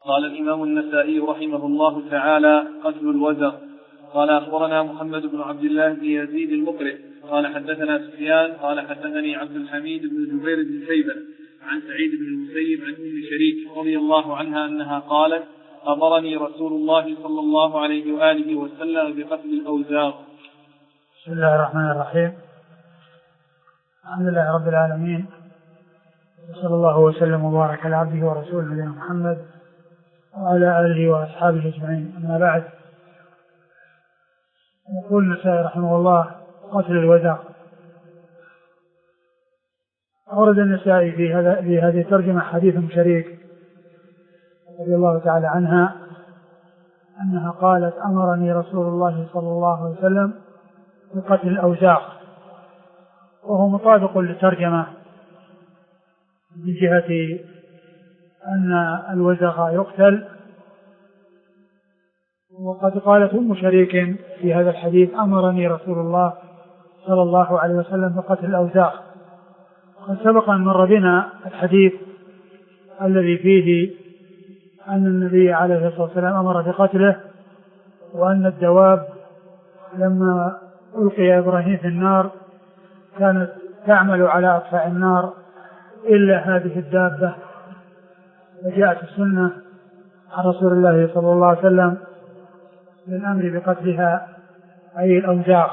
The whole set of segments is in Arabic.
قال الإمام النسائي رحمه الله تعالى: قتل الوزغ. قال أخبرنا محمد بن عبد الله بن يزيد المقرئ قال حدثنا سفيان قال حدثني عبد الحميد بن جبير بن شيبة عن سعيد بن المسيب عن أم شريك رضي الله عنها أنها قالت: أمرني رسول الله صلى الله عليه وآله وسلم بقتل الأوزاغ. بسم الله الرحمن الرحيم. الحمد لله رب العالمين، وصلى الله وسلم وبارك على عبده ورسوله نبينا محمد وعلى آله وأصحابه أجمعين. أما بعد، يقول النسائي رحمه الله: قتل الوزغ. أورد النسائي في هذه الترجمة حديث أم شريك رضي الله تعالى عنها أنها قالت: أمرني رسول الله صلى الله عليه وسلم بقتل الأوزاغ، وهو مطابق للترجمة من جهة أن الوزغ يقتل. وقد قالت أم شريك في هذا الحديث: أمرني رسول الله صلى الله عليه وسلم بقتل الأوزاغ. وقد سبق أن مر بنا الحديث الذي فيه أن النبي عليه الصلاة والسلام أمر بقتله، وأن الدواب لما ألقي إبراهيم في النار كانت تعمل على أطفاء النار إلا هذه الدابة. وجاءت السنة عن رسول الله صلى الله عليه وسلم بالأمر بقتلها، أي الأوزاغ.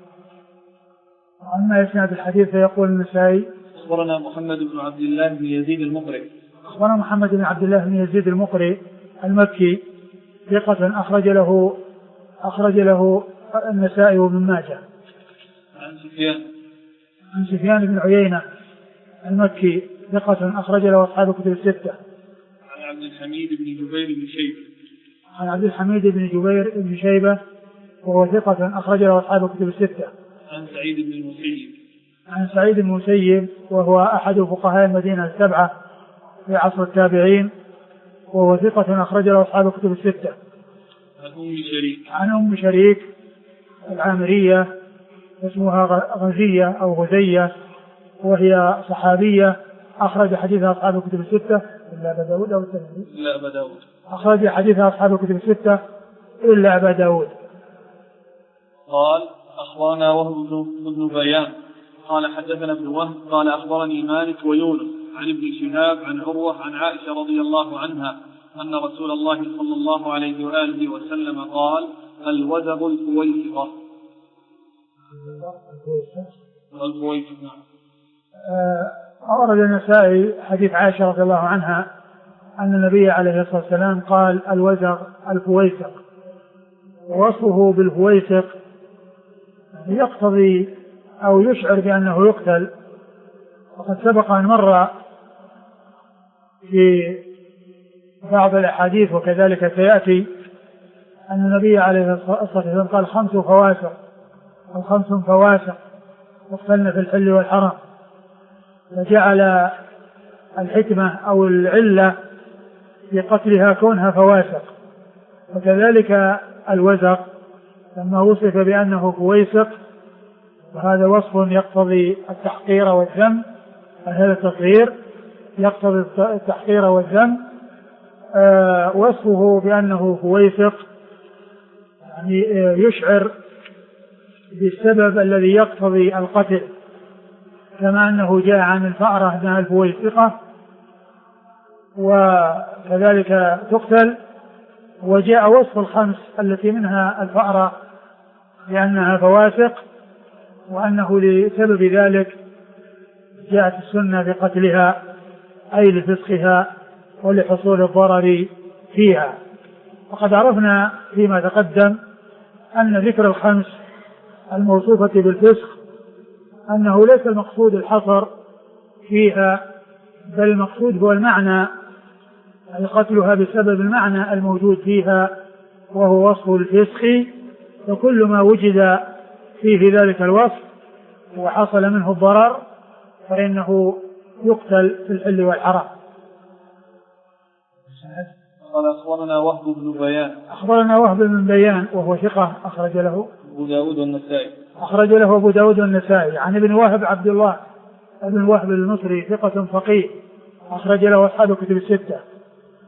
وأما إسناد الحديث فيقول النسائي: أخبرنا محمد بن عبد الله بن يزيد المقرئ. أخبرنا محمد بن عبد الله بن يزيد المقرئ المكي ثقة أخرج له النسائي وابن ماجه. عن سفيان بن عيينة المكي ثقة أخرج له أصحاب الكتب الستة. عن عبد الحميد بن جبير بن شيبة. عن عبد الحميد بن جبير بن شيبة وهو ثقة أخرج له أصحاب الكتب الستة. عن سعيد بن المسيب. عن سعيد بن المسيب وهو أحد فقهاء المدينة السبعة في عصر التابعين، وهو ثقة أخرج له أصحاب الكتب الستة. عن أم شريك العامرية اسمها غزية أو غزية، وهي صحابية أخرج حديثها أصحاب الكتب الستة إلا أبا داود أو الترمذي. إلا أبا داود. أخرج حديثها أصحاب الكتب الستة إلا أبا داود. قال: أخبرنا وهب بن بيان قال حدثنا ابن وهب قال أخبرني مالك ويونس عن ابن شهاب عن عروة عن عائشة رضي الله عنها أن رسول الله صلى الله عليه وآله وسلم قال: الوزغ الفويسقة. أورد النسائي حديث عائشة رضي الله عنها أن النبي عليه الصلاة والسلام قال: الوزغ الفويسق. ووصفه بالفويسق يقتضي أو يشعر بأنه يقتل. وقد سبق أن مر في بعض الأحاديث وكذلك سيأتي أن النبي عليه الصلاة والسلام قال: 5 فواسق أو 5 فواسق يقتلن في الحل والحرم، فجعل الحكمة أو العلة في قتلها كونها فواسق. وكذلك الوزغ لما وصف بأنه فويسق، وهذا وصف يقتضي التحقير والذم، هذا التصغير يقتضي التحقير والذم. وصفه بأنه فويسق يعني يشعر بالسبب الذي يقتضي القتل، كما أنه جاء عن الفأرة أنها الفويسقة وكذلك تقتل، وجاء وصف ال5 التي منها الفأرة لأنها فواسق، وأنه لسبب ذلك جاءت السنة بقتلها أي لفسقها ولحصول الضرر فيها. وقد عرفنا فيما تقدم أن ذكر ال5 الموصوفة بالفسق أنه ليس المقصود الحصر فيها، بل المقصود هو المعنى، أي قتلها بسبب المعنى الموجود فيها وهو وصف الفسق. فكل ما وجد فيه ذلك الوصف وحصل منه الضرر فإنه يقتل في الحل والحرام. قال: أخبرنا وهب بن بيان. أخبرنا وهب بن بيان وهو ثقة أخرج له أبو داود والنسائي. أخرج له أبو داود والنسائي. عن ابن وهب عبد الله ابن وهب المصري ثقة فقيه أخرج له أصحاب الكتب الستة.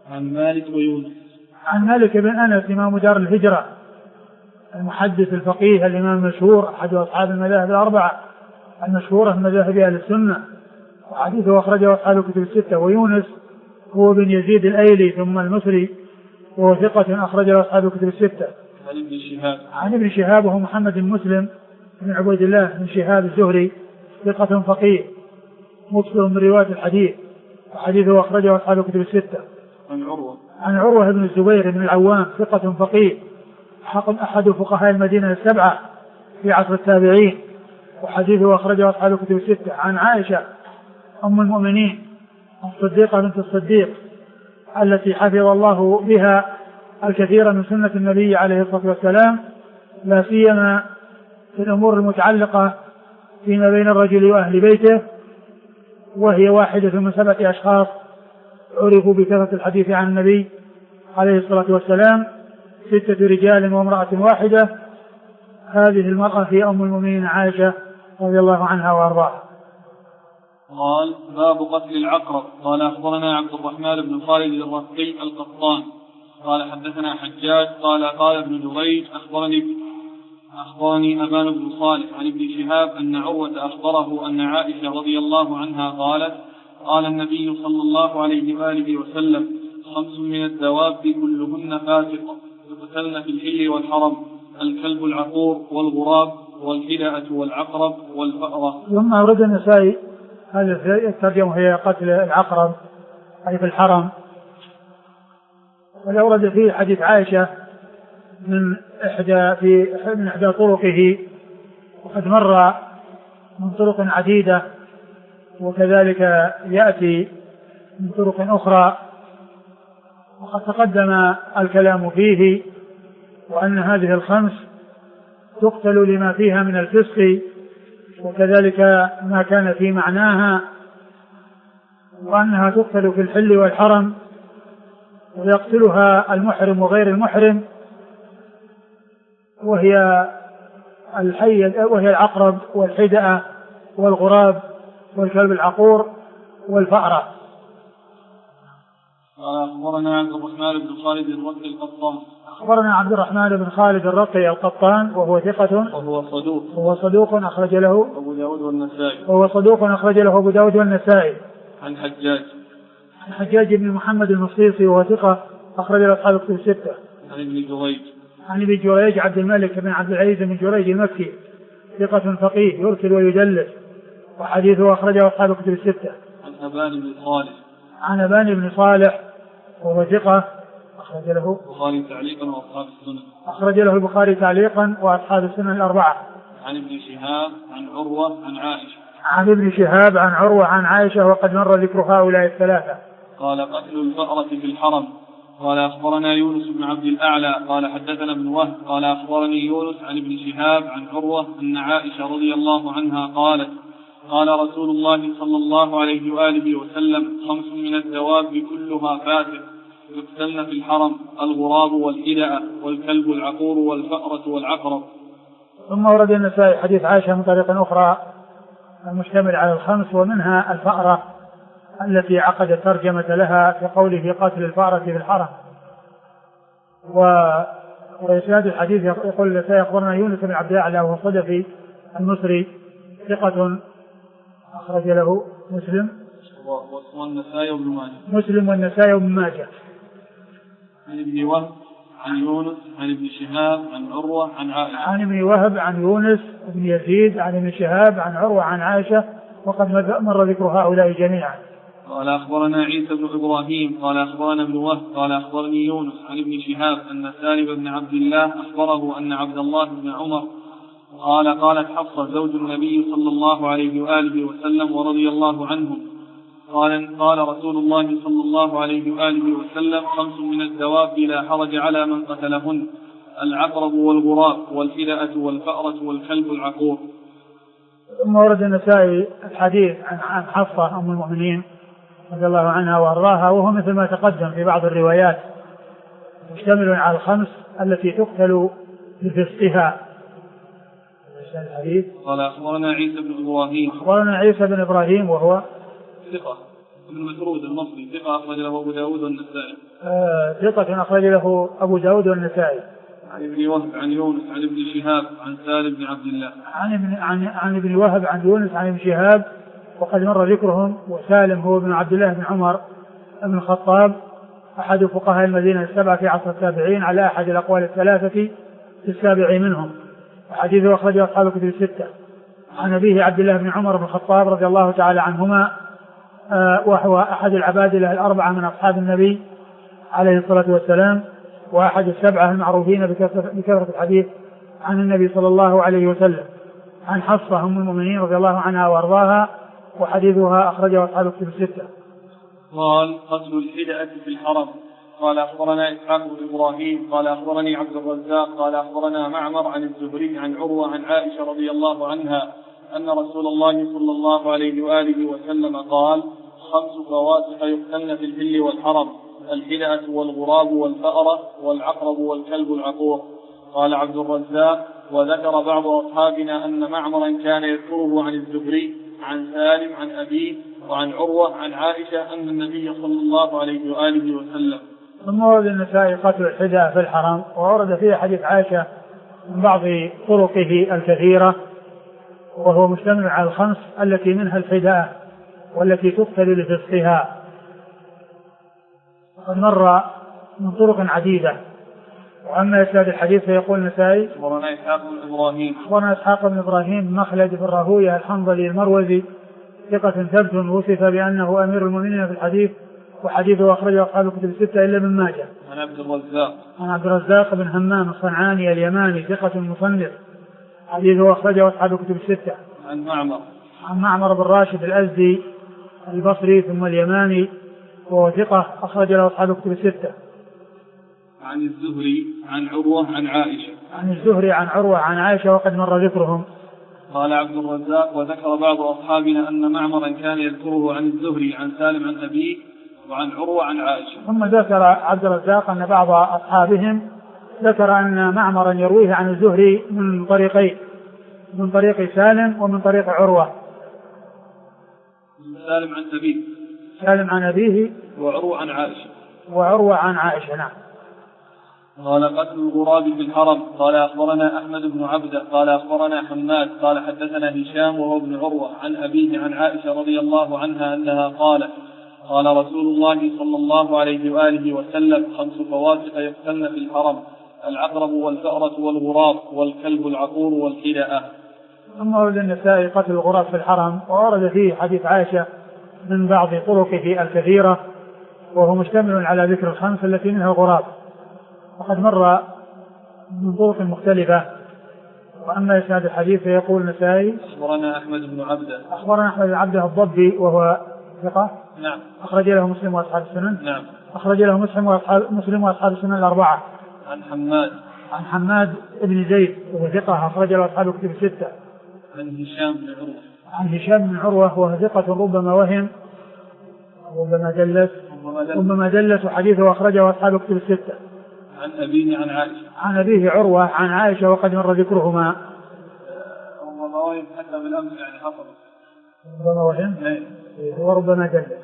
عن مالك ويونس. عن مالك بن أنس إمام دار الهجرة المحدث الفقيه الإمام المشهور أحد أصحاب المذاهب الأربعة المشهورة من مذاهب أهل السنة، وحديثه أخرجه أصحاب الكتب الستة. ويونس هو بن يزيد الأيلي ثم المصري، وهو ثقة أخرجه أصحاب الكتب الستة. عن ابن شهاب وهو محمد بن مسلم بن عبيد الله بن شهاب الزهري ثقة فقيه مكثر من رواية الحديث، وحديثه أخرجه أصحاب الكتب الستة. عن عروة بن الزبير بن العوام ثقة فقيه أحد فقهاء المدينة السبعة في عصر التابعين، وحديثه أخرجه أصحاب الكتب الستة. عن عائشة أم المؤمنين الصديقة بنت الصديق التي حفظ الله بها الكثير من سنة النبي عليه الصلاة والسلام، لا سيما في الأمور المتعلقة فيما بين الرجل وأهل بيته، وهي واحدة من 7 أشخاص عرفوا بكثرة الحديث عن النبي عليه الصلاة والسلام، 6 رجال وامرأة واحدة. هذه المرأة هي أم المؤمنين عائشة رضي الله عنها وأرضاها. قال باب قتل العقرب. قال أخبرنا عبد الرحمن بن خالد الرقي القطان قال حدثنا حجاج قال ابن جريج أخبرني أبان بن صالح عن ابن شهاب أن عروة أخبره أن عائشة رضي الله عنها قالت قال النبي صلى الله عليه وآله وسلم 5 من الدواب كلهن فاسقة يقتلن في الحل والحرم: الكلب العقور والغراب والحدأة والعقرب والفأرة. ثم أورد النسائي هذه الترجمة هي قتل العقرب أي في الحرم، وأورد فيه حديث عائشة من إحدى طرقه، وقد مر من طرق عديدة، وكذلك يأتي من طرق أخرى، وقد تقدم الكلام فيه، وأن هذه 5 تقتل لما فيها من الفسق، وكذلك ما كان في معناها، وأنها تقتل في الحل والحرم، ويقتلها المحرم وغير المحرم، وهي العقرب والحدأة والغراب والكلب العقور والفأرة. أخبرنا عبد الرحمن بن خالد الرقي القطان. أخبرنا عبد الرحمن بن خالد الرقي القطان وهو ثقة وهو صدوق أخرج له أبو داود والنسائي. وهو صدوق أخرج له أبو داود والنسائي. عن حجاج بن محمد المصيصي وهو ثقة أخرج له أصحاب الكتب الستة. عن ابن جريج عبد الملك بن عبد العزيز بن جريج المكي ثقة فقيه يرسل ويدلس، وحديثه أخرجه أصحاب الكتب الستة. عن أبان بن صالح وهو ثقة أخرج له البخاري تعليقا وأصحاب السنن. أخرج له البخاري تعليقا وأصحاب السنن الأربعة. عن ابن شهاب عن عروة عن عائشة. عن ابن شهاب عن عروة عن عائشة، وقد مر ذكر هؤلاء 3. قال قتل الفأرة في الحرم. قال أخبرنا يونس بن عبد الأعلى قال حدثنا ابن وهب قال أخبرني يونس عن ابن شهاب عن عروة أن عائشة رضي الله عنها قالت قال رسول الله صلى الله عليه وآله وسلم 5 من الدواب كلها فاسق يقتلن في الحرم: الغراب والحدأة والكلب العقور والفأرة والعقرب. ثم ورد النسائي حديث عائشة من طريق أخرى المشتمل على 5، ومنها الفأرة التي عقد الترجمة لها في قوله في قتل الفأرة في الحرم. وإسناد الحديث يقول سيخبرنا يونس بن عبد الأعلى وهو صدفي المصري ثقة أخرج له مسلم والنسائي وابن ماجه. عن ابن وهب عن يونس عن ابن شهاب عن عروة عن عائشة. عن ابن وهب عن يونس بن يزيد عن ابن شهاب عن عروة عن عائشة، وقد مر ذكر هؤلاء جميعا. قال أخبرنا عيسى بن إبراهيم قال أخبرنا ابن وهب قال أخبرني يونس عن ابن شهاب أن سالم بن عبد الله أخبره أن عبد الله بن عمر قالت حفصة زوج النبي صلى الله عليه وآله وسلم ورضي الله عنهم قال رسول الله صلى الله عليه وآله وسلم 5 من الدواب لا حرج على من قتلهن: العقرب والغراب والحدأة والفأرة والكلب العقور. ثم ورد النسائي الحديث عن حفصة أم المؤمنين رضي الله عنها وأرضاها، وهو مثل ما تقدم في بعض الروايات مشتمل على 5 التي تقتل بفسقها. الحديث قال أخبرنا عيسى بن إبراهيم وهو بن مسعود المصري ثقة أخرج له أبو داود والنسائي. ثقة أخرج له أبو داود والنسائي. عن ابن وهب عن يونس عن ابن شهاب عن سالم بن عبد الله. عن ابن وهب عن يونس عن ابن شهاب وقد مر ذكرهم. وسالم هو ابن عبد الله بن عمر بن الخطاب أحد فقهاء المدينة السبعة في عصر التابعين على أحد الأقوال الثلاثة في السابع منهم. وحديثه أخرجه أصحاب الكتب الستة. عن أبيه عبد الله بن عمر بن الخطاب رضي الله تعالى عنهما وهو أحد العبادلة الأربعة من أصحاب النبي عليه الصلاة والسلام وأحد السبعة المعروفين بكثرة الحديث عن النبي صلى الله عليه وسلم. عن حفصة أم المؤمنين رضي الله عنها وأرضاها وحديثها أخرجه أصحاب الكتب الستة. قال قتل الحدأة في الحرم. قال أخبرنا إسحاق بن إبراهيم قال أخبرني عبد الرزاق قال أخبرنا معمر عن الزهري عن عروة عن عائشة رضي الله عنها أن رسول الله صلى الله عليه وآله وسلم قال 5 فواسق يقتلن في الحل والحرم: الحدأة والغراب والفأرة والعقرب والكلب العقور. قال عبد الرزاق وذكر بعض أصحابنا أن معمرا كان يذكره عن الزهري عن سالم عن أبيه وعن عروة عن عائشة أن النبي صلى الله عليه وآله وسلم. ثم ورد النسائي قتل الحدأة في الحرم وورد فيه حديث عائشة من بعض طرقه الكثيرة وهو مشتمل على 5 التي منها الحدأة والتي تقتل لفسقها. وقد مر من طرق عديدة. وأما إسناد الحديث فيقول النسائي أخبرنا إسحاق بن إبراهيم مخلد بن راهويه الحنظلي المروزي ثقة ثبت وصف بأنه أمير المؤمنين في الحديث وحديثه أخرجه أصحاب الكتب الستة إلا ابن ماجه. عن عبد الرزاق بن همام الصنعاني اليماني ثقة مصنف حديثه أخرجه أصحاب الكتب الستة. عن معمر بن راشد الأزدي البصري ثم اليماني وهو ثقة أخرج له أصحاب الكتب الستة. عن الزهري عن عروة عن عائشة. عن الزهري عن عروة عن عائشة وقد مر ذكرهم. قال عبد الرزاق وذكر بعض أصحابنا أن معمرا كان يذكره عن الزهري عن سالم عن أبيه وعن عروة عن عائشة. ثم ذكر عبد الرزاق أن بعض أصحابهم ذكر أن معمرا يرويه عن الزهري من طريقين: من طريق سالم ومن طريق عروة. سالم عن أبيه وعروة عن عائشة. نعم. قال قتل الغراب في الحرم. قال أخبرنا أحمد بن عبده قال أخبرنا حماد قال حدثنا هشام وهو ابن عروة عن أبيه عن عائشة رضي الله عنها أنها قالت: قال رسول الله صلى الله عليه وآله وسلم: 5 فواسق يقتلن في الحرم: العقرب والفأرة والغراب والكلب العقور والحدأة. ثم ورد النسائي قتل الغراب في الحرم وورد فيه حديث عائشة من بعض طرقه الكثيرة وهو مشتمل على ذكر 5 التي منها الغراب وقد مر من طرق مختلفة. وأما إسناد الحديث فيقول النسائي أخبرنا أحمد بن عبده الضبي وهو ثقة. نعم. أخرج له مسلم وأصحاب السنن. نعم. أخرج له مسلم وأصحاب السنن الأربعة. عن حماد بن زيد وهو ثقة أخرج له أصحاب الكتب الستة. عن هشام بن عروة وهو ثقة ربما وهم ربما دلت وحديثه أخرجه أصحاب الكتب الستة. عن أبيه عروة عن عائشة وقد مر ذكرهما. ربما وهم حتى بالأمس يعني حصل ربما وهم وربما دلت.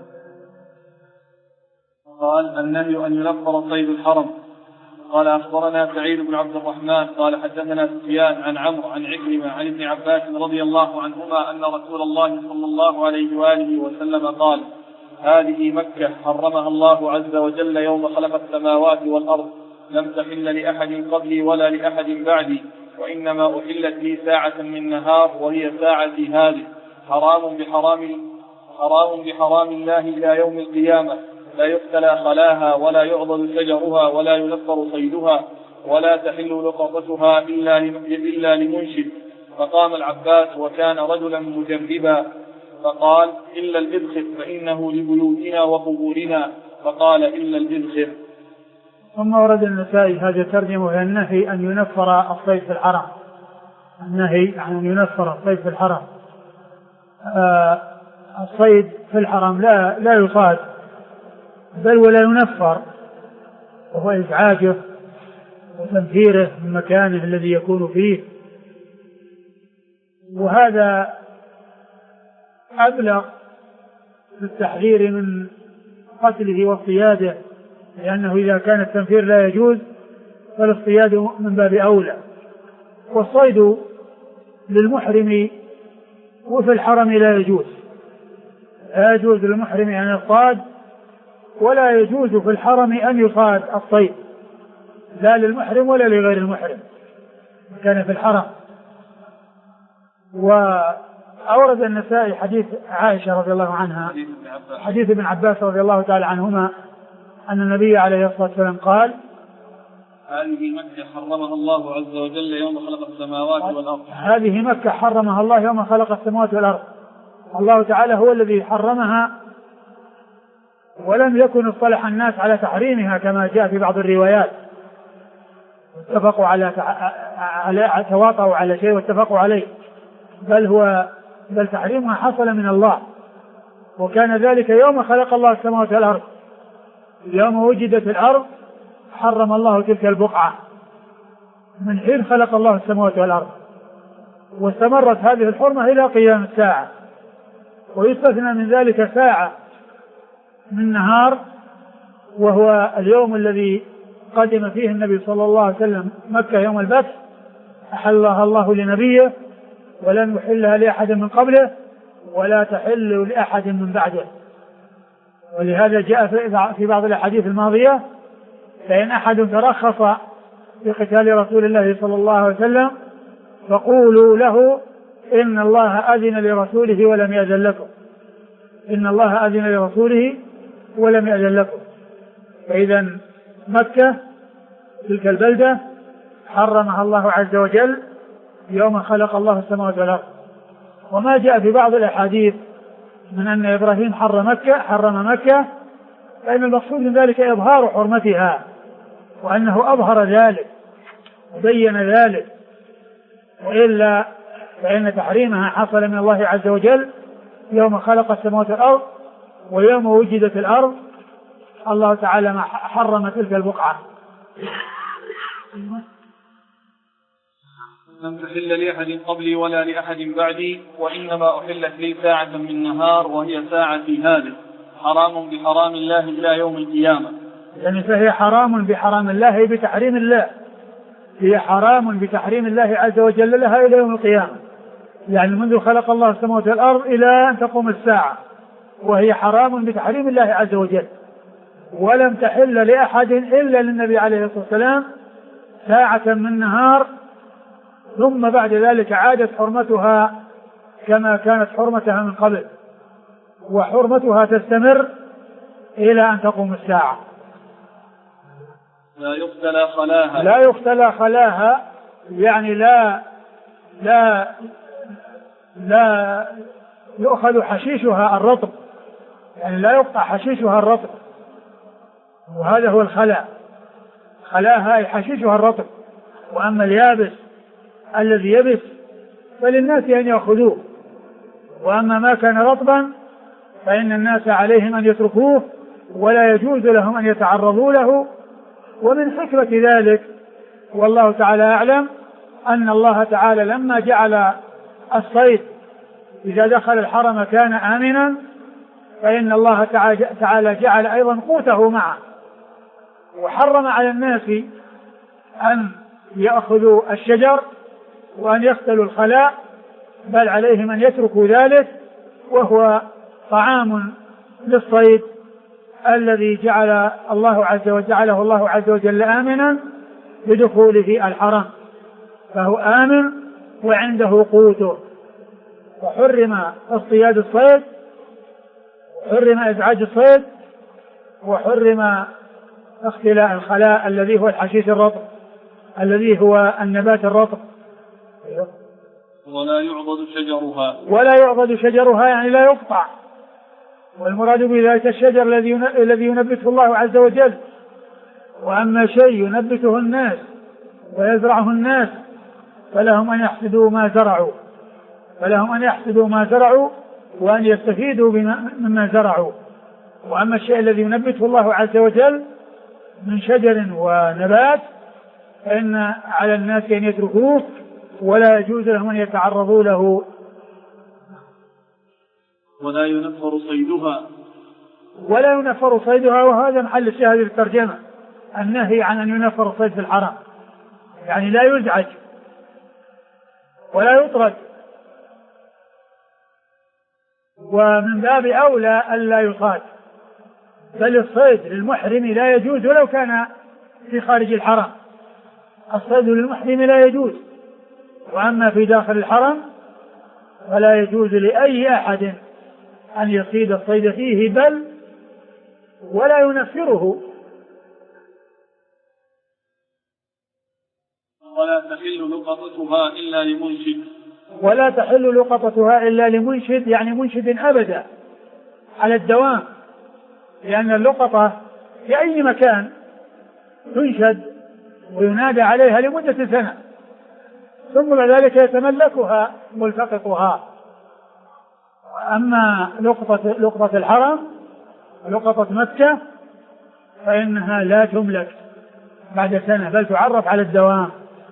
قال النهي أن ينفر صيد الحرم. قال أخبرنا سعيد بن عبد الرحمن قال حدثنا سفيان عن عمرو عن عكرمة عن ابن عباس رضي الله عنهما أن رسول الله صلى الله عليه وآله وسلم قال: هذه مكة حرمها الله عز وجل يوم خلق السماوات والأرض، لم تحل لأحد قبلي ولا لأحد بعدي، وإنما أحلت لي ساعة من نهار وهي ساعتي هذه، حرام بحرام الله إلى يوم القيامة، لا يقتلى خلاها ولا يعضد شجرها ولا ينفر صيدها ولا تحل لقطتها إلا لمنشد. فقام العباس وكان رجلا مجربا فقال: إلا الإذخر فإنه لبيوتنا وقبورنا. فقال: إلا الإذخر. ثم ورد النسائي هذا الترجمة وهي النهي أن ينفر الصيد في الحرم. النهي عن أن ينفر الصيد في الحرم. الصيد في الحرم لا يصاد بل ولا ينفر، وهو إزعاجه وتنفيره من مكانه الذي يكون فيه، وهذا أبلغ في التحذير من قتله واصطياده، لأنه إذا كان التنفير لا يجوز فالاصطياد من باب أولى. والصيد للمحرم وفي الحرم لا يجوز، لا يجوز للمحرم أن يصطاد، ولا يجوز في الحرم أن يصاد الصيد، لا للمحرم ولا لغير المحرم كان في الحرم. وأورد النسائي حديث عائشة رضي الله عنها، حديث ابن عباس رضي الله تعالى عنهما، أن النبي عليه الصلاة والسلام قال: هذه مكة حرمها الله عز وجل يوم خلق السماوات والأرض. هذه مكة حرمها الله يوم خلق السماوات والأرض، الله تعالى هو الذي حرمها، ولم يكن اصطلح الناس على تحريمها كما جاء في بعض الروايات، اتفقوا على تواطؤوا على شيء واتفقوا عليه، بل تحريمها حصل من الله، وكان ذلك يوم خلق الله السماوات والأرض. يوم وجدت الأرض حرم الله تلك البقعة من حين خلق الله السماوات والأرض، واستمرت هذه الحرمة إلى قيام الساعة. ويستثنى من ذلك ساعة من نهار، وهو اليوم الذي قدم فيه النبي صلى الله عليه وسلم مكة يوم الفتح، أحلها الله لنبيه ولم يحلها لأحد من قبله ولا تحل لأحد من بعده. ولهذا جاء في بعض الأحاديث الماضية: فإن أحد ترخص في قتال رسول الله صلى الله عليه وسلم فقولوا له إن الله أذن لرسوله ولم يأذن لكم، إن الله أذن لرسوله ولم يأذن لكم. فإذا مكة تلك البلدة حرمها الله عز وجل يوم خلق الله السماوات والأرض. وما جاء في بعض الأحاديث من أن إبراهيم حرم مكة، فإن المقصود من ذلك إظهار حرمتها، وأنه أظهر ذلك وبين ذلك، وإلا فإن تحريمها حصل من الله عز وجل يوم خلق السماوات والأرض، ويوم وجدت الأرض الله تعالى ما حرم تلك البقعة. لم تحل لأحد قبلي ولا لأحد بعدي، وإنما أحلت لي ساعة من نهار وهي ساعتي هذه، حرام بحرام الله إلى يوم القيامة. يعني فهي حرام بحرام الله بتحريم الله، هي حرام بتحريم الله عز وجل لها إلى يوم القيامة، يعني منذ خلق الله السماوات والأرض إلى أن تقوم الساعة، وهي حرام بتحريم الله عز وجل. ولم تحل لأحد إلا للنبي عليه الصلاة والسلام ساعة من نهار، ثم بعد ذلك عادت حرمتها كما كانت حرمتها من قبل، وحرمتها تستمر إلى أن تقوم الساعة. لا يختلى خلاها، لا يختلى خلاها، يعني لا يؤخذ حشيشها الرطب، يعني لا يقطع حشيشها الرطب، وهذا هو الخلاء. خلاها حشيشها الرطب، وأما اليابس الذي يبس فللناس أن يأخذوه، وأما ما كان رطبا فإن الناس عليهم أن يتركوه ولا يجوز لهم أن يتعرضوا له. ومن حكمة ذلك والله تعالى أعلم أن الله تعالى لما جعل الصيد إذا دخل الحرم كان آمنا، فإن الله تعالى جعل أيضا قوته معه، وحرم على الناس أن يأخذوا الشجر وأن يقتلوا الخلاء، بل عليهم أن يتركوا ذلك، وهو طعام للصيد الذي جعله الله عز وجل آمنا بدخوله الحرم، فهو آمن وعنده قوته. وحرم اصطياد الصيد، وحرم إزعاج الصيد، وحرم اختلاء الخلاء الذي هو الحشيش الرطب الذي هو النبات الرطب. ولا يعضد شجرها يعني لا يقطع. والمراد بذلك الشجر الذي ينبته الله عز وجل. وأما شيء ينبته الناس ويزرعه الناس فلهم أن يحصدوا ما زرعوا وأن يستفيدوا مما زرعوا. وأما الشيء الذي ينبته الله عز وجل من شجر ونبات فإن على الناس أن يتركوه ولا يجوز لهم أن يتعرضوا له. ولا ينفر صيدها ولا ينفر صيدها، وهذا محل الشاهد الترجمة، النهي عن أن ينفر الصيد في الحرم، يعني لا يزعج ولا يطرد، ومن باب أولى ألا يصاد، بل الصيد للمحرم لا يجوز ولو كان في خارج الحرم، الصيد للمحرم لا يجوز، وأما في داخل الحرم فلا يجوز لأي أحد أن يصيد الصيد فيه، بل ولا ينفره. ولا تحل لقطتها إلا لمنشد. ولا تحل لقطتها إلا لمنشد، يعني منشد أبدا على الدوام، لأن اللقطة في أي مكان تنشد وينادى عليها لمدة سنة، ثم بعد ذلك يتملكها ملتقطها. أما لقطة الحرم لقطة مكة فإنها لا تملك بعد سنة، بل تعرف على الدوام.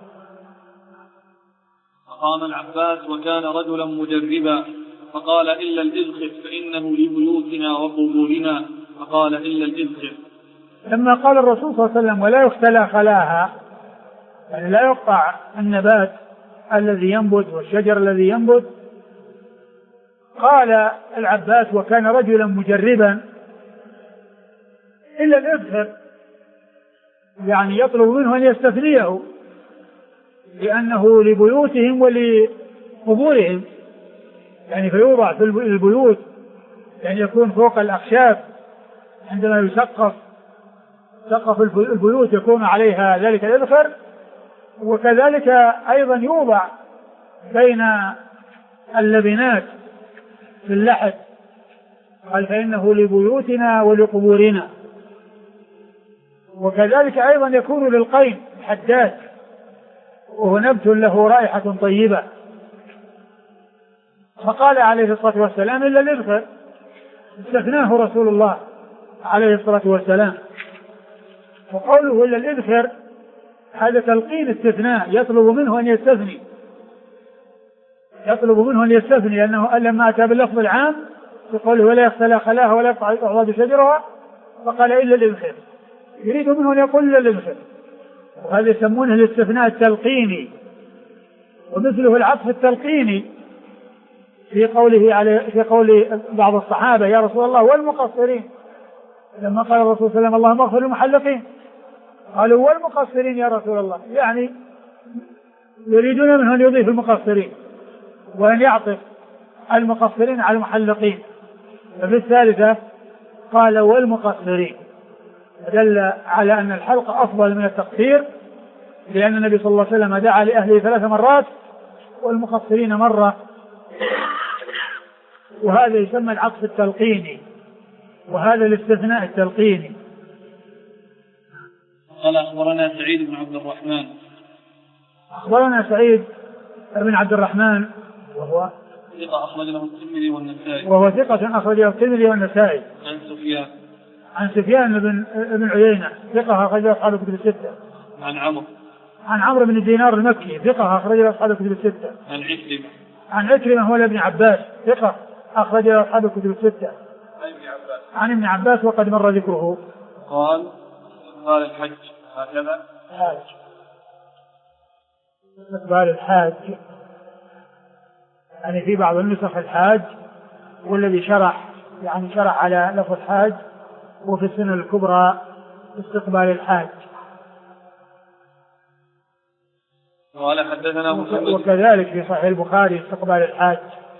فقام العباس وكان رجلا مجربا فقال إلا الإذخر فإنه لبيوتنا وقبورنا، فقال إلا الإذخر. لما قال الرسول صلى الله عليه وسلم ولا يختلى خلاها، يعني لا يقطع النبات الذي ينبت والشجر الذي ينبت، قال العباس وكان رجلا مجربا إلا الإذخر، يعني يطلب منه أن يستثنيه لأنه لبيوتهم ولقبورهم، يعني فيوضع في البيوت، يعني يكون فوق الأخشاب عندما يسقف البيوت يكون عليها ذلك الإذخر، وكذلك أيضا يوضع بين اللبنات في اللحد، قال فإنه لبيوتنا ولقبورنا، وكذلك أيضا يكون للقين الحداد، وهو نبت له رائحة طيبة. فقال عليه الصلاة والسلام إلا الإذخر، استثناه رسول الله عليه الصلاة والسلام. وقوله إلا الإذخر هذا تلقين استثناء، يطلب منه أن يستثني، لأنه لما أتى باللفظ العام يقول ولا يختلى خلاها ولا يقطع أعضاد شجرها، فقال إلا الإذخر، يريد منه أن يقول إلا الإذخر، وهذا يسمونه الاستثناء التلقيني، ومثله العطف التلقيني في قول بعض الصحابة يا رسول الله والمقصرين، لما قال الرسول صلى الله عليه وسلم اللهم اغفر للمحلقين، قالوا والمقصرين يا رسول الله، يعني يريدون منه أن يضيف المقصرين وأن يعطف المقصرين على المحلقين. ففي الثالثة قال والمقصرين، دل على أن الحلق أفضل من التقصير، لأن النبي صلى الله عليه وسلم دعا لأهله 3 مرات والمقصرين مرة، وهذا يسمى العطف التلقيني، وهذا الاستثناء التلقيني. قال أخبرنا سعيد بن عبد الرحمن. أخبرنا سعيد بن عبد الرحمن وهو ثقة أخرج له الترمذي والنسائي. وهو ثقة أخرج له الترمذي والنسائي. عن سفيان بن عيينة ثقة أخرج له أصحاب الكتب الستة. عن عمرو بن دينار المكي ثقة أخرج له أصحاب الكتب الستة. عن عكرمة هو ابن عباس ثقة أخرج له أصحاب الكتب الستة. عن ابن عباس وقد مر ذكره. قال الحج هكذا استقبال الحاج، يعني في بعض النسخ الحاج، والذي شرح على لفظ الحاج، وفي السنة الكبرى استقبال الحاج. قال حدثنا محمد، وكذلك في صحيح البخاري استقبال الحاج،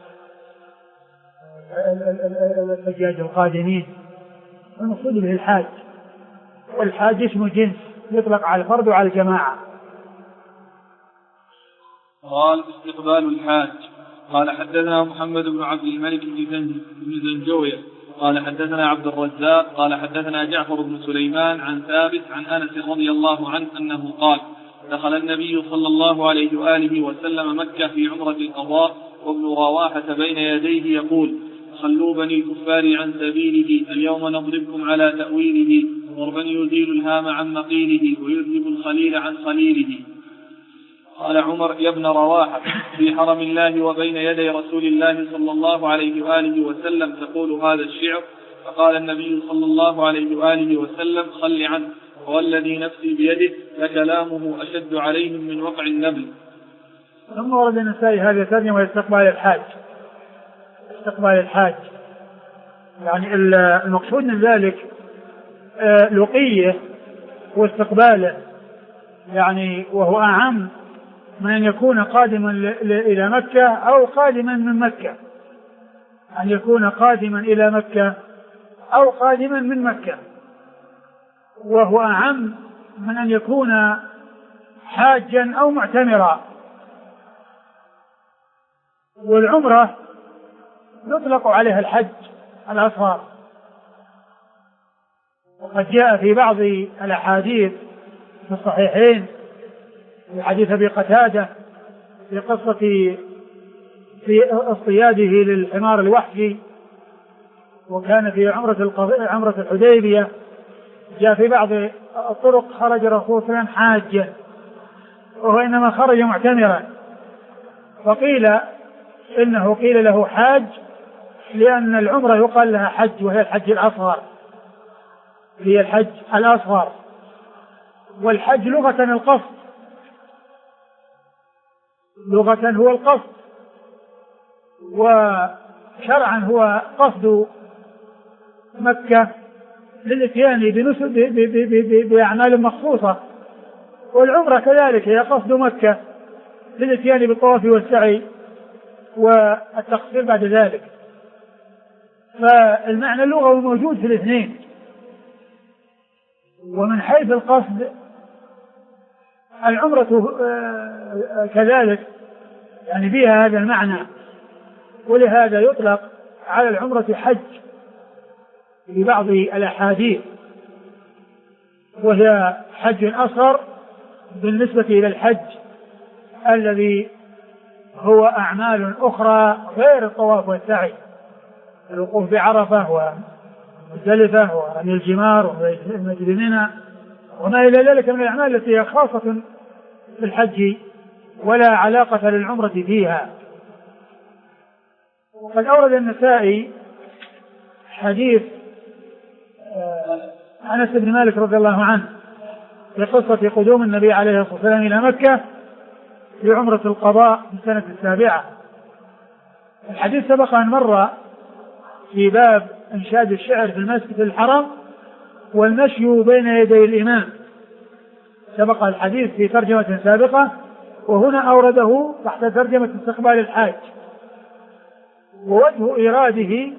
الحجاج القادمين، المقصود به الحاج، والحاج اسم جنس يطلق على الفرد وعلى الجماعة. قال استقبال الحاج. قال حدثنا محمد بن عبد الملك بن زنجوية قال حدثنا عبد الرزاق قال حدثنا جعفر بن سليمان عن ثابت عن أنس رضي الله عنه أنه قال دخل النبي صلى الله عليه وآله وسلم مكة في عمرة القضاء وابن رواحة بين يديه يقول خلوا بني الكفار عن سبيله اليوم نضربكم على تأويله ضربا يزيل الهام عن مقيله ويذهب الخليل عن خليله. قال عمر يا ابن رواحة في حرم الله وبين يدي رسول الله صلى الله عليه وآله وسلم تقول هذا الشعر؟ فقال النبي صلى الله عليه وآله وسلم خل عنه، والذي نفسي بيده لكلامه أشد عليهم من وقع النبل. ثم ورد النسائي هذا ترجمة استقبال الحاج. استقبال الحاج يعني المقصود من ذلك لقيه واستقباله، يعني وهو أعم من أن يكون قادما إلى مكة أو قادما من مكة، أن يكون قادما إلى مكة أو قادما من مكة، وهو أعم من أن يكون حاجا أو معتمرا. والعمرة يطلق عليها الحج الأصغر، وقد جاء في بعض الأحاديث في الصحيحين في حديث أبي قتادة في قصة في اصطياده للحمار الوحشي، وكان في عمرة الحديبية، جاء في بعض الطرق خرج الرسول صلى الله عليه وسلم حاجا وهو إنما خرج معتمرا، فقيل إنه قيل له حاج لأن العمرة يقال لها حج، وهي الحج الأصغر، هي الحج الأصغر. والحج لغة القصد، لغة هو القصد، وشرعا هو قصد مكة للإتيان بأعمال مخصوصة، والعمرة كذلك هي قصد مكة للإتيان بالطواف والسعي والتقصير بعد ذلك. فالمعنى اللغوي موجود في الاثنين. ومن حيث القصد العمرة كذلك يعني فيها هذا المعنى، ولهذا يطلق على العمرة حج في بعض الأحاديث، وهي حج أصغر بالنسبة إلى الحج الذي هو أعمال أخرى غير الطواف والسعي، الوقوف بعرفة ومزدلفة ورمي الجمار والمسجد منى وما إلى ذلك من الأعمال التي هي خاصة بالحج ولا علاقة للعمرة فيها. وقد أورد النسائي حديث أنس بن مالك رضي الله عنه في قصة قدوم النبي عليه الصلاة والسلام إلى مكة في عمرة القضاء في السنة 7. الحديث سبق أن مر في باب إنشاد الشعر في المسجد الحرام والمشي بين يدي الإمام، سبق الحديث في ترجمة سابقة، وهنا أورده تحت ترجمة استقبال الحاج. ووجه إيراده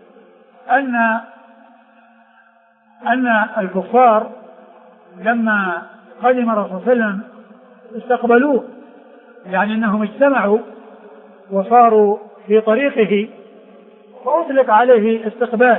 أن الكفار لما قدم الرسول صلى الله عليه وسلم استقبلوه، يعني أنهم اجتمعوا وصاروا في طريقه فأطلق عليه استقبال.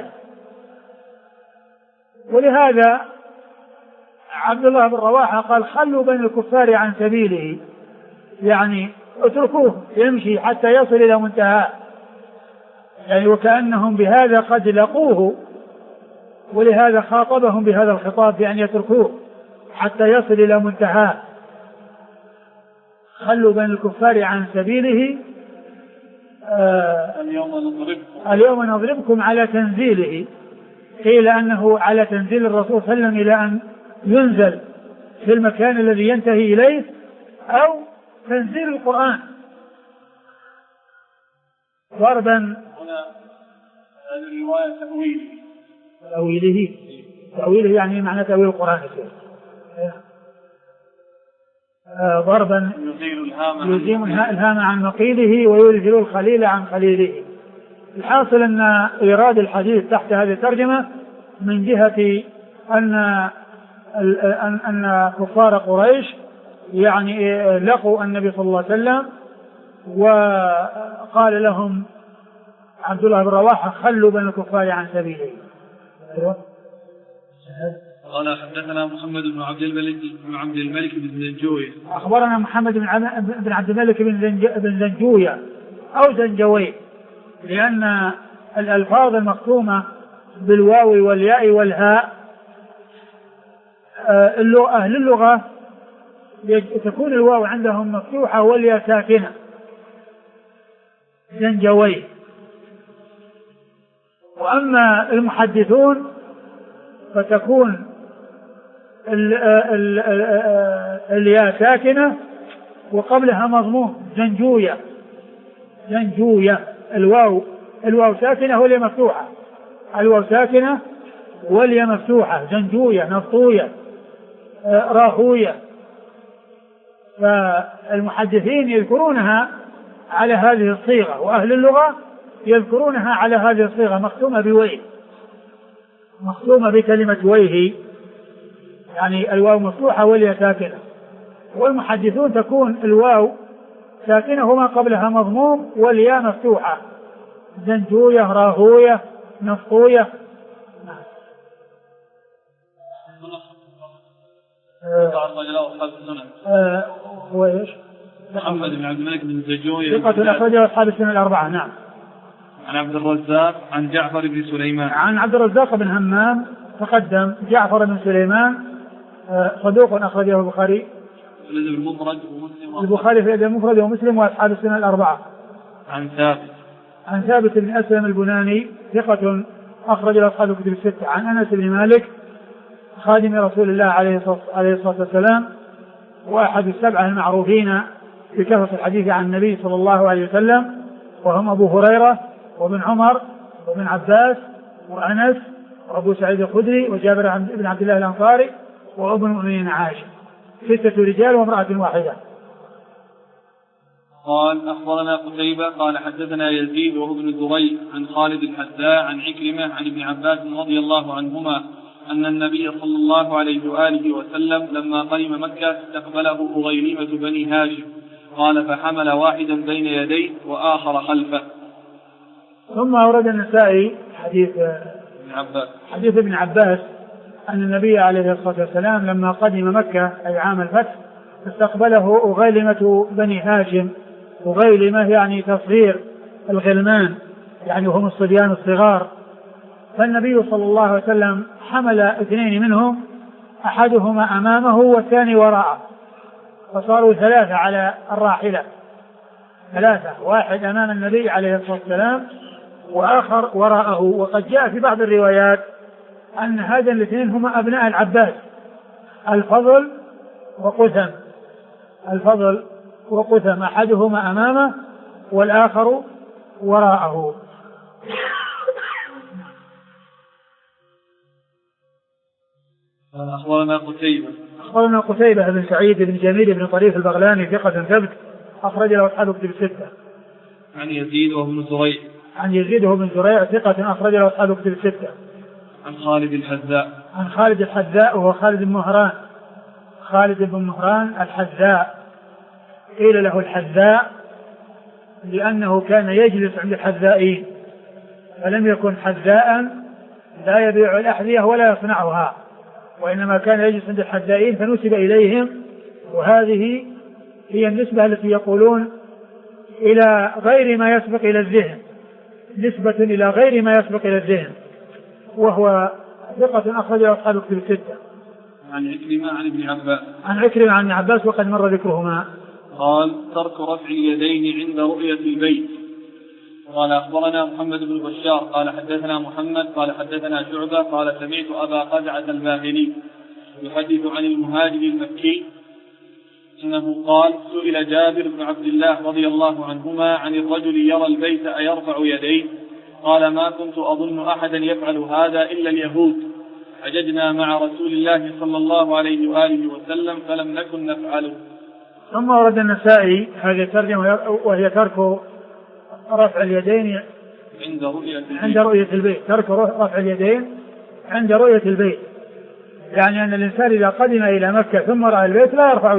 ولهذا عبد الله بن رواحة قال خلوا بين الكفار عن سبيله، يعني اتركوه يمشي حتى يصل إلى منتهى، يعني وكأنهم بهذا قد لقوه، ولهذا خاطبهم بهذا الخطاب بأن يتركوه حتى يصل إلى منتهى. خلوا بين الكفار عن سبيله اليوم نضربكم على تنزيله. قيل أنه على تنزيل الرسول صلى الله عليه وسلم إلى أن ينزل في المكان الذي ينتهي إليه، أو تنزيل القرآن ضربا. هنا هذه الرواية تأويله يعني معنى تأويل القرآن ضربا يزيل الهام عن مقيله وينزل الخليل عن خليله. الحاصل أن إيراد الحديث تحت هذه الترجمة من جهة أن كفار قريش يعني لقوا النبي صلى الله عليه وسلم، وقال لهم عبد الله بن رواحة خلوا بين الكفار عن سبيله. قال حدثنا محمد بن عبد الملك بن زنجوية. أخبرنا محمد بن عبد الملك بن زنجوية أو زنجوي، لأن الألفاظ المختومة بالواو والياء والهاء أهل اللغة تكون الواو عندهم مفتوحة والياء ساكنة، زنجوي. وأما المحدثون فتكون الياء ساكنة وقبلها مضموم زنجوية. الواو ساكنة والياء مفتوحة. الواو ساكنة والياء مفتوحة. زنجوية، نفطوية، راهوية. فالمحدثين يذكرونها على هذه الصيغة، وأهل اللغة يذكرونها على هذه الصيغة مختومة بويه، مختومة بكلمة ويه، يعني الواو مفتوحة والياء ساكنة. والمحدثون تكون الواو ساكنة وما قبلها مضموم والياء مفتوحة. زنجوية، راهوية، نفطوية. هو ايش؟ محمد بن عبد الملك بن زجوية ثقة أخرجه أصحاب السنة الأربعة. نعم. عن عبد الرزاق عن جعفر بن سليمان. عن عبد الرزاق بن همام تقدم. جعفر بن سليمان صدوق أخرجه البخاري. البخاري في الأدب المفرد ومسلم وأصحاب السنة الأربعة. عن ثابت بن أسلم البناني ثقة أخرج له أصحاب الكتب الستة. عن أنس بن مالك خادم رسول الله عليه الصلاة والسلام، وأحد السبعة المعروفين بكثرة الحديث عن النبي صلى الله عليه وسلم، وهم أبو هريرة وابن عمر وابن عباس وأنس وأبو سعيد الخدري وجابر بن عبد الله الأنصاري وأبو المؤمنين عائشة. 6 رجال وامرأة واحدة. قال أخبرنا قتيبة قال حدثنا يزيد وهو ابن زريع عن خالد الحذاء عن عكرمة عن ابن عباس رضي الله عنهما أن النبي صلى الله عليه وآله وسلم لما قدم مكة استقبله أغيلمة بني هاشم، قال فحمل واحدا بين يديه وآخر خلفه. ثم أورد النسائي حديث ابن عباس أن النبي عليه الصلاة والسلام لما قدم مكة أي عام الفتح استقبله أغيلمة بني هاشم. أغيلمة يعني تصغير الغلمان، يعني هم الصبيان الصغار. فالنبي صلى الله عليه وسلم حمل 2 منهم، أحدهما أمامه والثاني وراءه، فصاروا 3 على الراحلة، 3، واحد أمام النبي عليه الصلاة والسلام وآخر وراءه. وقد جاء في بعض الروايات أن هذا 2 هما أبناء العباس، الفضل وقثم، أحدهما أمامه والآخر وراءه. أخبرنا قتيبة بن سعيد بن جميل بن طريف البغلاني ثقة ثبت أخرج له أصحاب الكتب الستة. عن يزيد وهو بن زريع ثقة أخرج له أصحاب الكتب الستة. عن خالد الحذاء وهو خالد بن مهران الحذاء. قيل له الحذاء لأنه كان يجلس عند الحذائين، فلم يكن حذاء لا يبيع الأحذية ولا يصنعها، وإنما كان يجلس عند الحذائين فنسب إليهم. وهذه هي النسبة التي يقولون إلى غير ما يسبق إلى الذهن، نسبة إلى غير ما يسبق إلى الذهن، وهو ثقة أخرجه أصحاب الكتب الستة. عن عكرمة عن ابن عباس وقد مر ذكرهما. قال ترك رفع اليدين عند رؤية البيت. قال أخبرنا محمد بن بشار قال حدثنا محمد قال حدثنا شعبة قال سمعت أبا قزعة الباهلي يحدث عن المهاجر المكي إنه قال سئل جابر بن عبد الله رضي الله عنهما عن الرجل يرى البيت أيرفع يديه، قال ما كنت أظن أحدا يفعل هذا إلا اليهود، حججنا مع رسول الله صلى الله عليه وآله وسلم فلم نكن نفعله. ثم ورد النسائي هذه الترجمة وهي ترك رفع اليدين عند رؤية البيت. ترك رفع اليدين عند رؤية البيت، يعني أن الإنسان إذا قدم إلى مكة ثم رأى البيت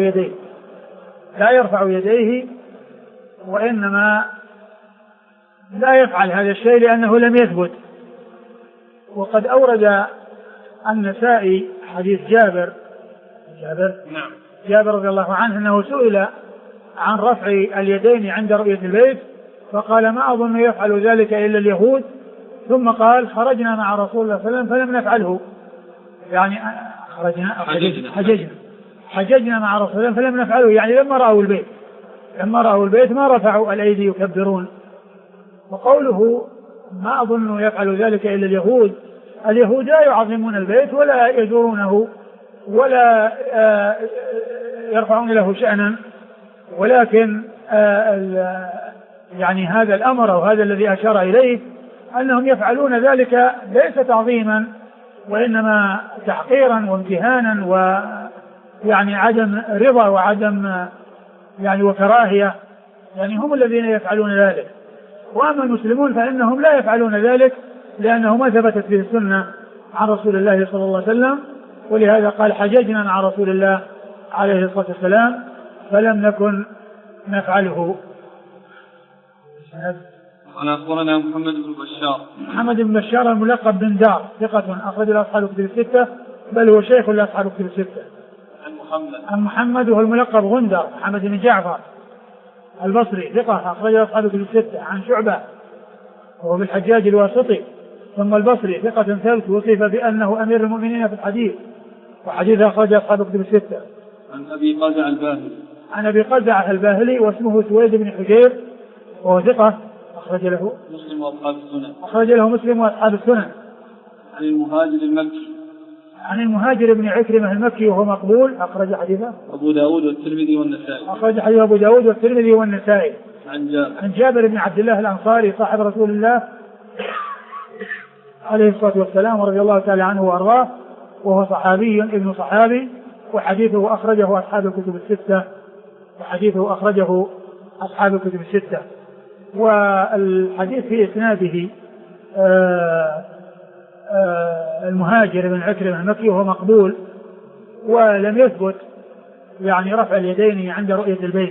لا يرفع يديه، وإنما لا يفعل هذا الشيء لأنه لم يثبت. وقد أورد النسائي حديث جابر رضي الله عنه أنه سئل عن رفع اليدين عند رؤية البيت فقال ما أظن يفعل ذلك إلا اليهود، ثم قال خرجنا مع رسول الله صلى الله عليه وسلم فلم نفعله، يعني حججنا مع رسول الله فلم نفعله، يعني لما رأوا البيت ما رفعوا الأيدي يكبرون. وقوله ما أظن يفعل ذلك إلا اليهود. اليهود لا يعظمون البيت ولا يزورونه ولا يرفعون له شأنا، ولكن يعني هذا الأمر وهذا الذي أشار إليه أنهم يفعلون ذلك ليس تعظيما وإنما تحقيرا وامتهانا ويعني عدم رضا وعدم يعني وكراهية، يعني هم الذين يفعلون ذلك. وأما المسلمون فإنهم لا يفعلون ذلك لأنه ما ثبتت به السنة عن رسول الله صلى الله عليه وسلم، ولهذا قال حججنا مع رسول الله عليه الصلاة والسلام فلم نكن نفعله. قال أخبرنا محمد بن بشار. محمد بن بشار الملقب بن دار ثقة أخرج له أصحاب الكتب الستة، بل هو شيخ لأصحاب الكتب الستة. عن محمد وهو الملقب غندر محمد بن جعفر البصري ثقة أخرج له أصحاب الكتب الستة. عن شعبة وهو بالحجاج الواسطي ثم البصري ثقة ثابت وصف بأنه أمير المؤمنين في الحديث، وحديث أخرج أصحاب الكتب الستة. عن أبي قزع الباهلي. عن أبي قزع الباهلي واسمه سويد بن حجير وهو ثقة أخرج له مسلم وأصحاب السنن. أخرج له مسلم وأصحاب السنن. عن المهاجر المكي. عن المهاجر بن عكرمة المكي وهو مقبول أخرج حديثه أبو داود والترمذي والنسائي. أخرج حديث أبو داود والترمذي والنسائي. عن جابر بن عبد الله الأنصاري صاحب رسول الله عليه الصلاة والسلام ورضي الله تعالى عنه وأرضاه، وهو صحابي ابن صحابي، وحديثه أخرجه أصحاب الكتب الستة. والحديث في إسناده المهاجر بن عكرمة المكي وهو مقبول، ولم يثبت يعني رفع اليدين عند رؤية البيت.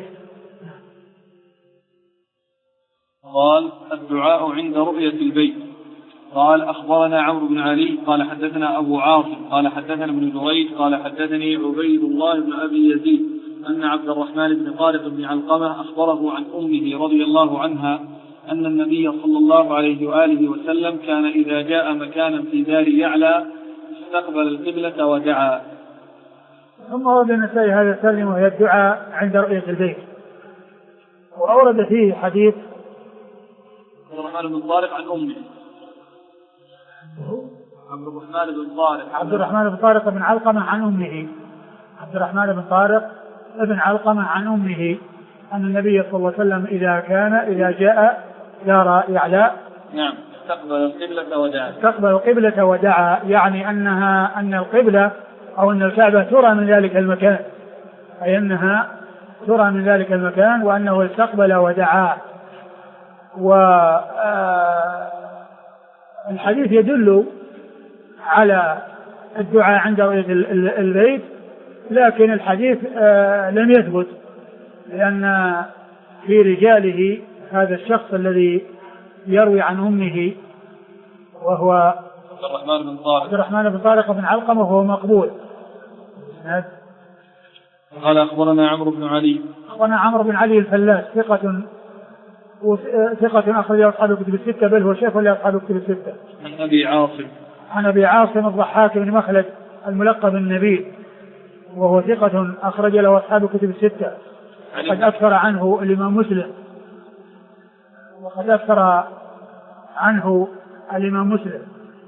قال الدعاء عند رؤية البيت. قال أخبرنا عمرو بن علي قال حدثنا أبو عاصم قال حدثنا ابن جريج قال حدثني عبيد الله بن أبي يزيد أن عبد الرحمن بن طارق بن علقمة أخبره عن أمه رضي الله عنها أن النبي صلى الله عليه وآله وسلم كان إذا جاء مكانا في دار يعلى استقبل القبلة ودعا. ثم ورد النسائي هذا السلم وهي الدعاء عند رؤية البيت، وأورد فيه حديث عبد الرحمن بن طارق عن أمه. عبد الرحمن بن طارق بن علقمة عن أمه. عبد الرحمن بن طارق بن علقمة عن أمه أن النبي صلى الله عليه وسلم إذا جاء دار يعلى نعم استقبل القبلة ودعا، يعني أن القبلة أو أن الكعبة ترى من ذلك المكان، أي أنها ترى من ذلك المكان وأنه استقبل ودعا. والحديث يدل على الدعاء عند رؤية البيت، لكن الحديث لم يثبت، لأن في رجاله هذا الشخص الذي يروي عن أمه وهو عبد الرحمن بن طارق بن علقمة وهو مقبول. قال أخبرنا عمرو بن علي الفلاس ثقة أخرج أصحاب الكتب الستة، بل هو شيخ لأصحاب الكتب الستة. عن أبي عاصم الضحاك بن مخلد الملقب النبي وهو ثقة أخرج له أصحاب الكتب الستة، وقد أكثر عنه الإمام مسلم،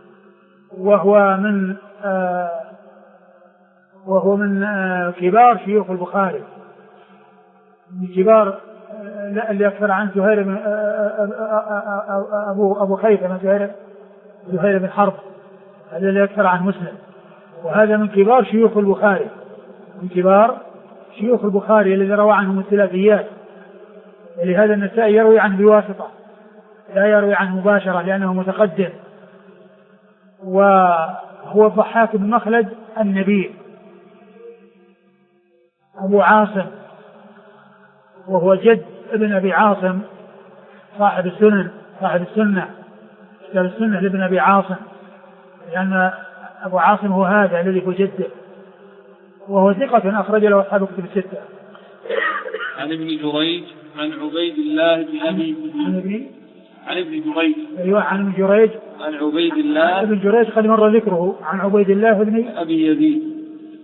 وهو من كبار شيوخ البخاري، من كبار اللي أكثر عنه زهير بن أبو خيثمة زهير بن حرب، هذا اللي أكثر عن مسلم، وهذا من كبار شيوخ البخاري الذي روى عنهم الثلاثيات، لهذا النسائي يروي عنه بواسطة لا يروي عنه مباشرة لأنه متقدم. وهو الضحاك بن مخلد النبي أبو عاصم، وهو جد ابن أبي عاصم صاحب السنة لابن أبي عاصم، لأن أبو عاصم هو هذا الذي هو جده، وهو ثقة أخرج له أصحاب الكتب الستة. عن ابن جريج عن عبيد الله بن أبي عن ابن جريج عن ابن جريج عن عبيد الله ابن جريج قد مر ذكره. عن عبيد الله بن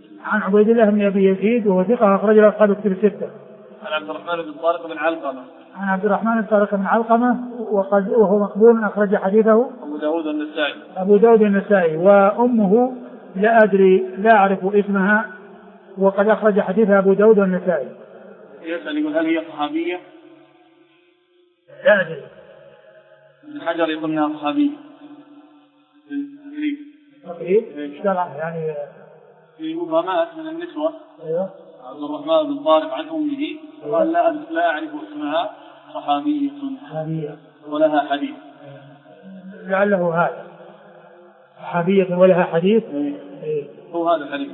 أبي يزيد وهو ثقة أخرج له أصحاب الكتب الستة. عن عبد الرحمن بن طارق بن علقمة عن عبد الرحمن بن طارق بن علقمة وهو مقبول أخرج حديثه أبو داود النسائي. وأمه لا أدري لا أعرف اسمها وقد أخرج حديثها أبو داود النسائي. يسأل يقول هل هي صحابية؟ لا أدري. الحجر يقول انها صحابية تقريب يعني في مبهمات من النسوة. أيوه. عبد الرحمن بن طارق عن أمه قال لا أعرف اسمها صحابية ولها حديث. لعله هذا صحابية ولها حديث. هو هذا الحديث.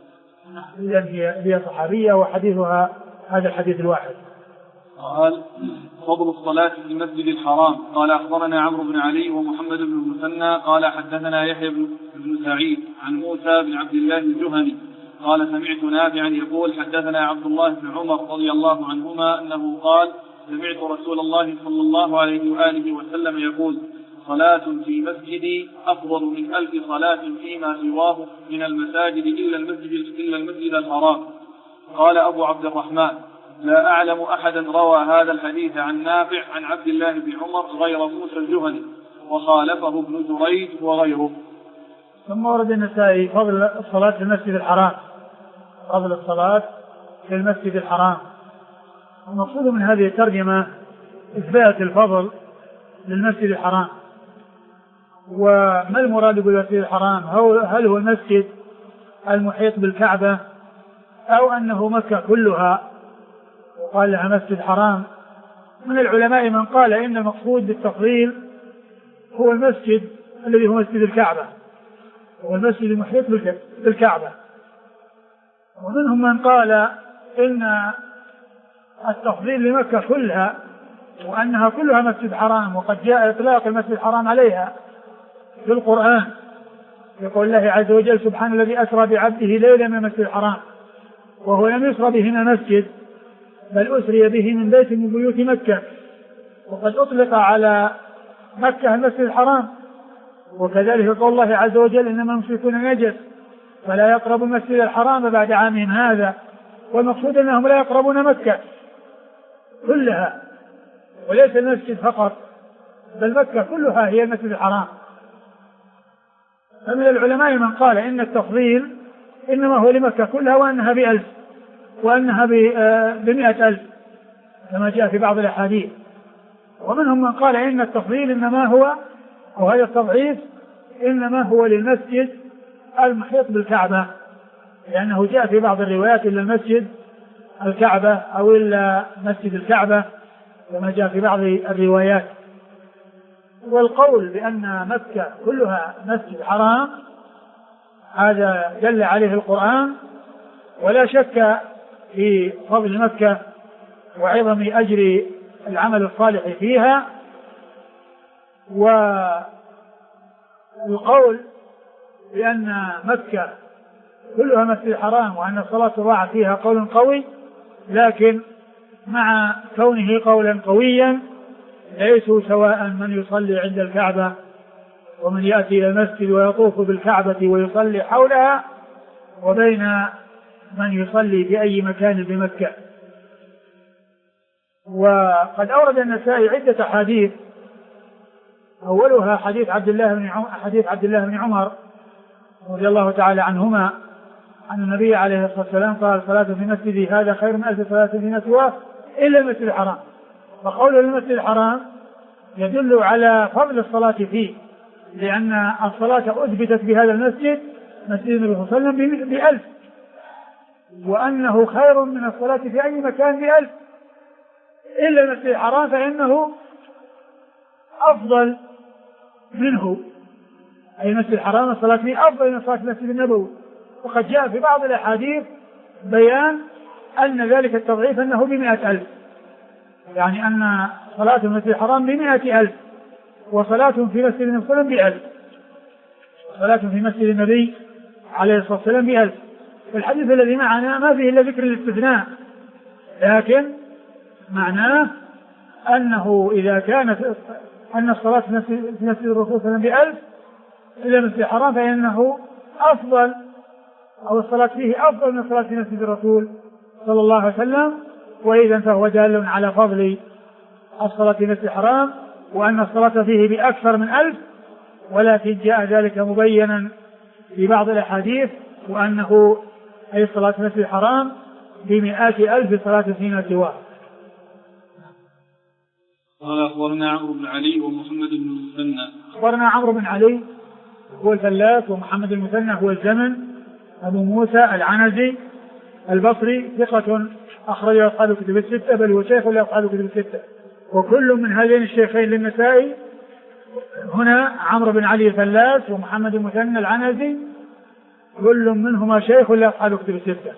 هي صحابية وحديثها هذا الحديث الواحد. قال فضل الصلاة في المسجد الحرام. قال أخبرنا عمرو بن علي ومحمد بن المثنى قال حدثنا يحيى بن سعيد عن موسى بن عبد الله الجهني قال سمعت نافعا يقول حدثنا عبد الله بن عمر رضي الله عنهما أنه قال سمعت رسول الله صلى الله عليه وآله وسلم يقول صلاة في مسجدي أفضل من 1000 صلاة فيما سواه من المساجد إلا المسجد الحرام. قال أبو عبد الرحمن لا أعلم أحدا روى هذا الحديث عن نافع عن عبد الله بن عمر غير موسى الجهني وخالفه ابن جريج وغيره. ثم ورد النسائي فضل الصلاة في المسجد الحرام. فضل الصلاة في المسجد الحرام. المقصود من هذه الترجمة إثبات الفضل للمسجد الحرام. وما المراد بالمسجد الحرام؟ هل هو المسجد المحيط بالكعبة أو أنه مكة كلها وقال لها مسجد حرام؟ من العلماء من قال إن المقصود بالتفضيل هو المسجد الذي هو مسجد الكعبة والمسجد المحيط بالكعبة. ومنهم من قال إن التفضيل لمكة كلها وأنها كلها مسجد حرام وقد جاء إطلاق المسجد الحرام عليها في القرآن يقول الله عز وجل سبحان الذي أسرى بعبده ليلا من المسجد الحرام وهو لم يسرى به من مسجد بل أسري به من بيت من بيوت مكة. وقد أطلق على مكة المسجد الحرام. وكذلك قول الله عز وجل إنما المشركون نجس فلا يقربوا المسجد الحرام بعد عامهم هذا. والمقصود أنهم لا يقربون مكة كلها وليس المسجد فقط بل مكة كلها هي المسجد الحرام. فمن العلماء من قال إن التفضيل إنما هو لمكة كلها وأنها ب1000 وأنها ب100,000 كما جاء في بعض الأحاديث. ومنهم من قال إن التفضيل إنما هو وهذا التضعيف إنما هو للمسجد المحيط بالكعبة لأنه جاء في بعض الروايات إلا المسجد الكعبة أو إلا مسجد الكعبة كما جاء في بعض الروايات. والقول بأن مكة كلها مسجد حرام هذا دل عليه القرآن ولا شك في فضل مكة وعظم أجر العمل الصالح فيها. والقول بأن مكة كلها مسجد حرام وأن الصلاة تضاعف فيها قول قوي لكن مع كونه قولا قويا ليسوا سواء من يصلي عند الكعبة ومن يأتي إلى المسجد ويطوف بالكعبة ويصلي حولها وبين من يصلي في أي مكان بمكة. وقد أورد النسائي عدة حديث أولها حديث عبد الله بن عمر رضي الله تعالى عنهما أن النبي عليه الصلاة والسلام قال صلاة في مسجدي هذا خير من 1000 صلاة في سواه إلا المسجد الحرام. فقوله المسجد الحرام يدل على فضل الصلاة فيه لأن الصلاة أثبتت بهذا المسجد مسجد النبي صلى الله عليه وسلم ب1000 وأنه خير من الصلاة في أي مكان ب1000 إلا المسجد الحرام فإنه أفضل منه أي المسجد الحرام الصلاة فيه أفضل من صلاة المسجد النبوي. وقد جاء في بعض الأحاديث بيان أن ذلك التضعيف أنه ب100,000 يعني أن صلاة المسجد الحرام ب100,000 وصلاة في مسجد النبي صلى الله عليه وسلم ب1000 صلاة في مسجد النبي عليه الصلاة والسلام ب1000. الحديث الذي معنا ما فيه إلا ذكر الاستثناء لكن معناه أنه إذا كانت أن الصلاة في مسجد الرسول صلى الله عليه وسلم ب1000 إلى المسجد الحرام فإنه أفضل أو الصلاة فيه أفضل من الصلاة في مسجد الرسول صلى الله عليه وسلم وإذا فهو دال على فضل الصلاة في مسجد الحرام وأن الصلاة فيه بأكثر من 1000، ولكن جاء ذلك مبينا في بعض الأحاديث وأنه أي الصلاة في مسجد الحرام ب100,000 صلاة فيما سواه. قال أخبرنا عمرو بن علي ومحمد بن المثنى. أخبرنا عمرو بن علي هو الفلاس، ومحمد المثنى هو الزمن أبو موسى العنزي البصري ثقة أخرج أصحاب الكتب الستة، بل هو شيخ لأصحاب الكتب الستة، وكل من هذين الشيخين للنسائي هنا عمرو بن علي الفلاس ومحمد المثنى العنزي كل منهما شيخ لأصحاب الكتب الستة.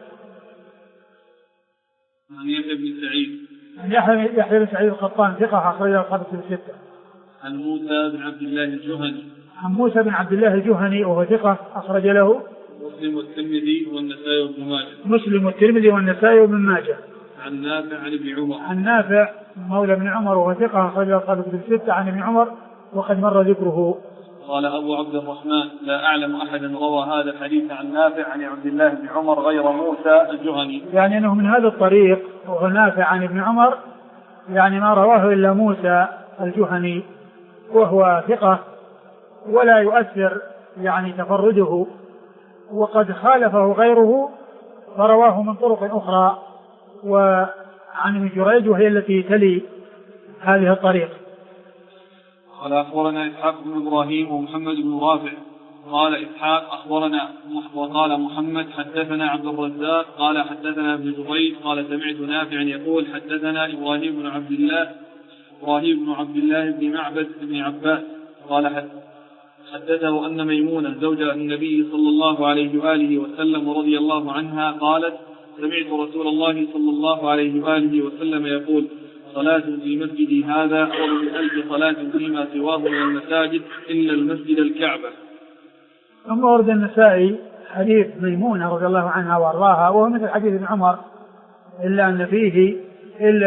عن يحيى بن سعيد. يحيى بن سعيد القطان ثقة أخرج أصحاب الكتب الستة. عن موسى بن عبد الله الجهني. عن موسى بن عبد الله الجهني وهو ثقة أخرج له مسلم والترمذي والنسائي وابن ماجه. مسلم والترمذي والنسائي وابن ماجه. عن نافع عن ابن عمر. عن نافع مولى بن عمر وهو ثقة أخرج أصحاب الكتب الستة عن ابن عمر وقد مر ذكره. قال أبو عبد الرحمن لا أعلم أحدا روى هذا الحديث عن نافع عن عبد الله بن عمر غير موسى الجهني. يعني أنه من هذا الطريق وهو نافع عن ابن عمر يعني ما رواه إلا موسى الجهني وهو ثقة ولا يؤثر يعني تفرده، وقد خالفه غيره فرواه من طرق أخرى وعن ابن جريج وهي التي تلي هذه الطريق. قال أخبرنا إسحاق بن إبراهيم ومحمد بن رافع. قال إسحاق أخبرنا وقال محمد حدثنا عبد الرزاق قال حدثنا ابن جريج قال سمعت نافعا يقول حدثنا إبراهيم بن عبد الله بن معبد بن عباس قال حدثه أن ميمونة زوجة النبي صلى الله عليه وآله وسلم رضي الله عنها قالت سمعت رسول الله صلى الله عليه وآله وسلم يقول صلاة في مسجدي هذا أفضل من 1000 صلاة فيما سواه من المساجد إلا المسجد الكعبة. ثم ورد النسائي حديث ميمونة رضي الله عنها وارضاها وهو مثل حديث ابن عمر إلا أن فيه إلا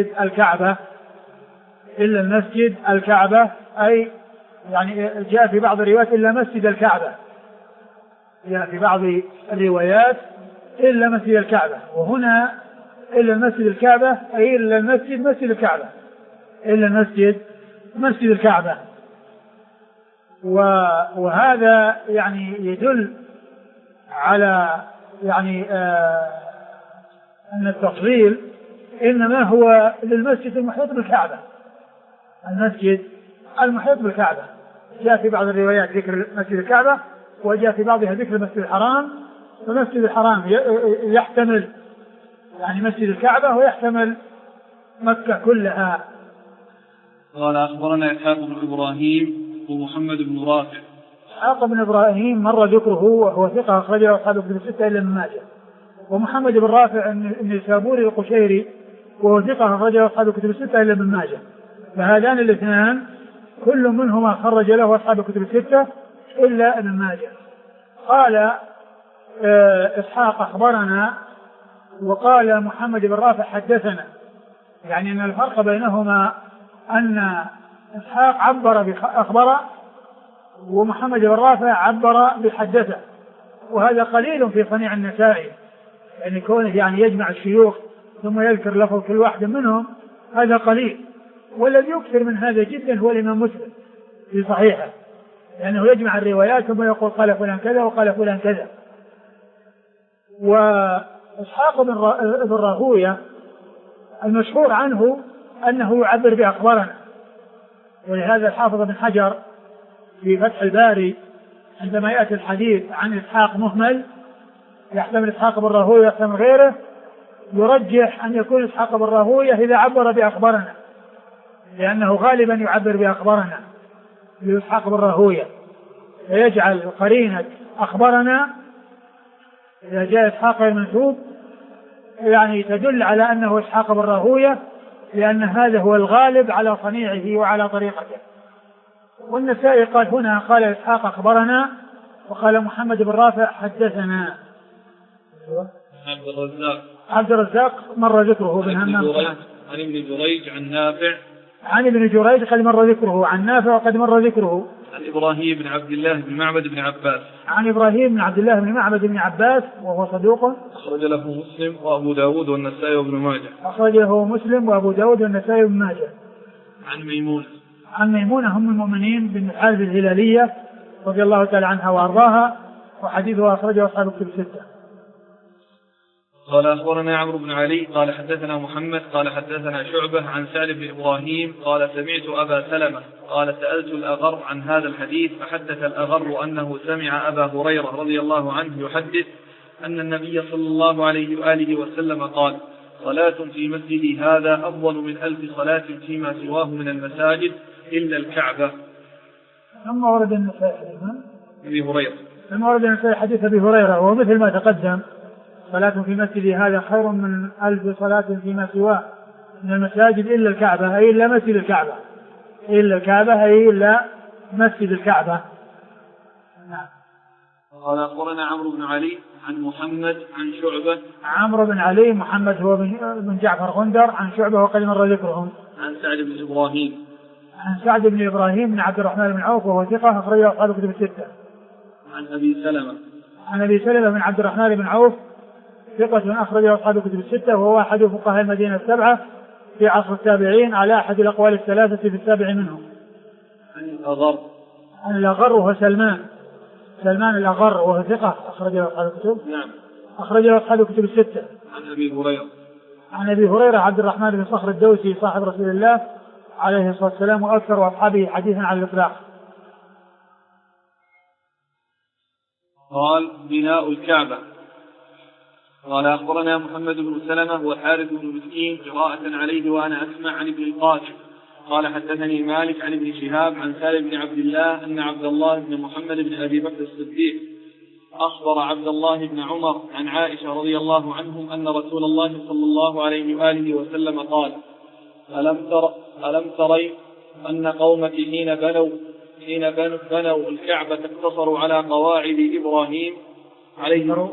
المسجد الكعبة أي يعني جاء في بعض الروايات إلا مسجد الكعبة، جاء في بعض الروايات إلا مسجد الكعبة، وهنا إلا المسجد الكعبة أي إلا المسجد مسجد الكعبة، إلا المسجد مسجد الكعبة. وهذا يعني يدل على يعني أن التفضيل إنما هو للمسجد المحيط بالكعبة، المسجد المحيط بالكعبة. جاء في بعض الروايات ذكر مسجد الكعبة وجاء في بعضها ذكر مسجد الحرام، فمسجد الحرام يحتمل يعني مسجد الكعبة ويحتمل مكة كلها. قال أخبرنا إسحاق بن إبراهيم ومحمد بن رافع. إسحاق بن إبراهيم مر ذكره وهو ثقة أخرجه أصحاب الكتب الستة إلا ابن ماجه. ومحمد بن رافع النيسابوري القشيري وهو ثقة أخرجه أصحاب الكتب الستة إلا ابن ماجه. فهذان الاثنان كل منهما خرج له أصحاب الكتب الستة إلا ابن ماجه. قال إسحاق أخبرنا وقال محمد بن رافع حدثنا، يعني أن الفرق بينهما أن إسحاق عبر بأخبر ومحمد بن رافع عبر بحدثه، وهذا قليل في صنيع النسائي، يعني كونه يعني يجمع الشيوخ ثم يذكر لفظ كل واحد منهم هذا قليل. والذي يكثر من هذا جدا هو الإمام مسلم في صحيحه، لأنه يجمع الروايات ثم يقول قال فلان كذا وقال فلان كذا. وإسحاق بن راهوية المشهور عنه أنه يعبر بأخبارنا، ولهذا الحافظ بن حجر في فتح الباري عندما يأتي الحديث عن إسحاق مهمل يحتمل إسحاق بن راهوية يحتمل غيره، يرجح أن يكون إسحاق بن راهوية إذا عبر بأخبارنا، لأنه غالبا يعبر بأخبارنا لإسحاق بن راهوية، فيجعل قرينة أخبرنا إذا جاء إسحاق المنسوب يعني تدل على أنه إسحاق بن راهوية، لأن هذا هو الغالب على صنيعه وعلى طريقته. والنسائي قال هنا قال إسحاق أخبرنا وقال محمد بن رافع حدثنا. عبد الرزاق مر ذكره بن همام عن ابن جريج عن نافع. عن ابن جريج قد مر ذكره عن نافع وقد مر ذكره. عن إبراهيم بن عبد الله بن معبد بن عباس. عن إبراهيم بن عبد الله بن معبد بن عباس وهو صدوق أخرج له مسلم وأبو داود والنسائي وابن ماجه. أخرجه مسلم وأبو داود والنسائي وابن ماجه. عن ميمونة أم المؤمنين بن الحارث الهلالية رضي الله تعالى عنها وأرضاها، وحديثها أخرجه أصحاب الكتب الستة. قال أخبرنا عمرو بن علي قال حدثنا محمد قال حدثنا شعبة عن سعد بن إبراهيم قال سمعت أبا سلمة قال سألت الأغر عن هذا الحديث، فحدث الأغر أنه سمع أبا هريرة رضي الله عنه يحدث أن النبي صلى الله عليه وآله وسلم قال: صلاة في مسجدي هذا أفضل من 1000 صلاة فيما سواه من المساجد إلا الكعبة. ثم ورد النسائي حديث أبي هريرة وهو مثل ما تقدم: صلاة في مسجدي هذا خير من 1000 صلاة فيما سواه من المساجد إلا الكعبة، أي إلا مسجد الكعبة، إلا الكعبة أي إلا مسجد الكعبة. نعم. قال أخبرنا عمرو بن علي عن محمد عن شعبة. عمرو بن علي محمد هو بن جعفر غندر عن شعبة وقد مر ذكرهم. عن سعد بن إبراهيم. عن سعد بن إبراهيم بن عبد الرحمن بن عوف وهو ثقة أخرجه أصحاب الكتب الستة. عن أبي سلمة. عن أبي سلمة بن عبد الرحمن بن عوف ثقة أخرجه أصحاب الكتب الستة، وهو أحد فقهاء المدينة السبعة في عصر التابعين على أحد الأقوال الثلاثة في السابع منهم. عن الأغر وهو سلمان الأغر وهو ثقة أخرجه أصحاب الكتب. نعم. أخرجه أصحاب الكتب الستة. عن أبي هريرة عبد الرحمن بن صخر الدوسي صاحب رسول الله عليه الصلاة والسلام وأكثر أصحابه حديثا على الإطلاق. قال: بناء الكعبة. قال أخبرنا محمد بن سلمة وحارث بن مسكين قراءة عليه وأنا أسمع عن ابن القاسم قال حدثني مالك عن ابن شهاب عن سالم بن عبد الله أن عبد الله بن محمد بن أبي بكر الصديق أخبر عبد الله بن عمر عن عائشة رضي الله عنهم أن رسول الله صلى الله عليه وآله وسلم قال: ألم تري أن قومك حين بنوا الكعبة اقتصروا على قواعد إبراهيم عليه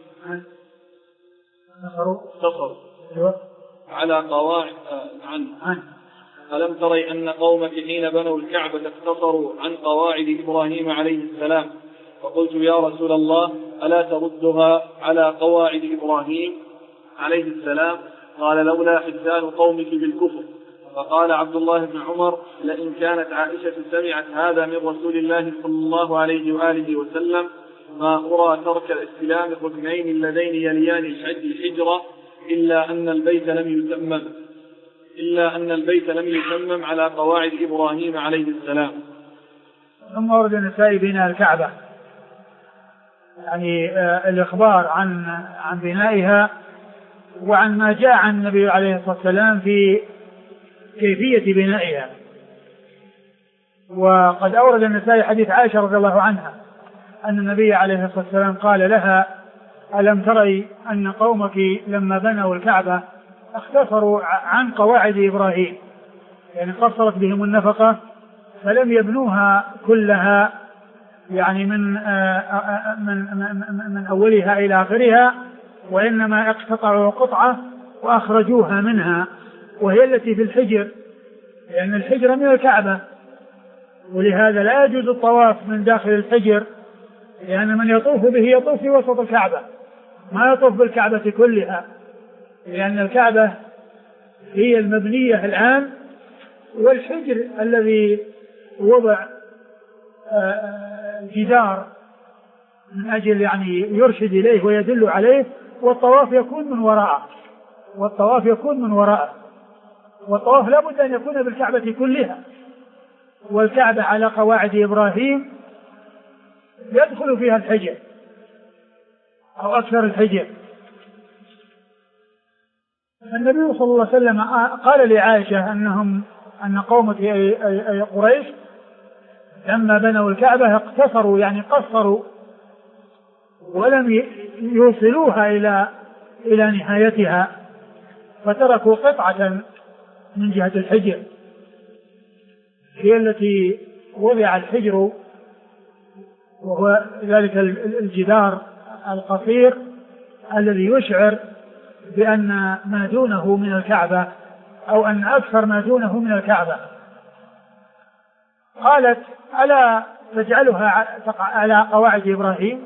على قواعد ألم تري أن قومك حين بنوا الكعبة اقتصروا عن قواعد إبراهيم عليه السلام؟ فقلت: يا رسول الله، ألا تردها على قواعد إبراهيم عليه السلام؟ قال: لولا حدثان قومك بالكفر. فقال عبد الله بن عمر: لئن كانت عائشة سمعت هذا من رسول الله صلى الله عليه وآله وسلم ما أرى ترك الاستلام الركنين اللذين يليان الحجرة إلا أن البيت لم يتمم على قواعد إبراهيم عليه السلام. ثم ورد النسائي بناء الكعبة، يعني الإخبار عن بنائها وعن ما جاء عن النبي عليه الصلاة والسلام في كيفية بنائها. وقد أورد النسائي حديث عائشة رضي الله عنها أن النبي عليه الصلاة والسلام قال لها: ألم تري أن قومك لما بنوا الكعبة اختصروا عن قواعد إبراهيم، يعني قصرت بهم النفقة فلم يبنوها كلها، يعني من أولها إلى آخرها، وإنما اقتطعوا قطعة وأخرجوها منها، وهي التي في الحجر، لأن الحجر من الكعبة، ولهذا لا يجوز الطواف من داخل الحجر، لأن من يطوف به يطوف في وسط الكعبة، ما يطوف بالكعبة كلها، لأن الكعبة هي المبنية الآن، والحجر الذي وضع جدار من أجل يعني يرشد إليه ويدل عليه، والطواف يكون من وراءه، والطواف لا بد أن يكون بالكعبة كلها، والكعبة على قواعد إبراهيم يدخل فيها الحجر أو أكثر الحجر. النبي صلى الله عليه وسلم قال لعائشة أن قومك أي قريش لما بنوا الكعبة اقتصروا، يعني قصروا ولم يوصلوها إلى نهايتها، فتركوا قطعة من جهة الحجر هي التي وضع الحجر، وهو ذلك الجدار القصير الذي يشعر بأن ما دونه من الكعبة، أو أن أكثر ما دونه من الكعبة. قالت: ألا تجعلها على قواعد إبراهيم،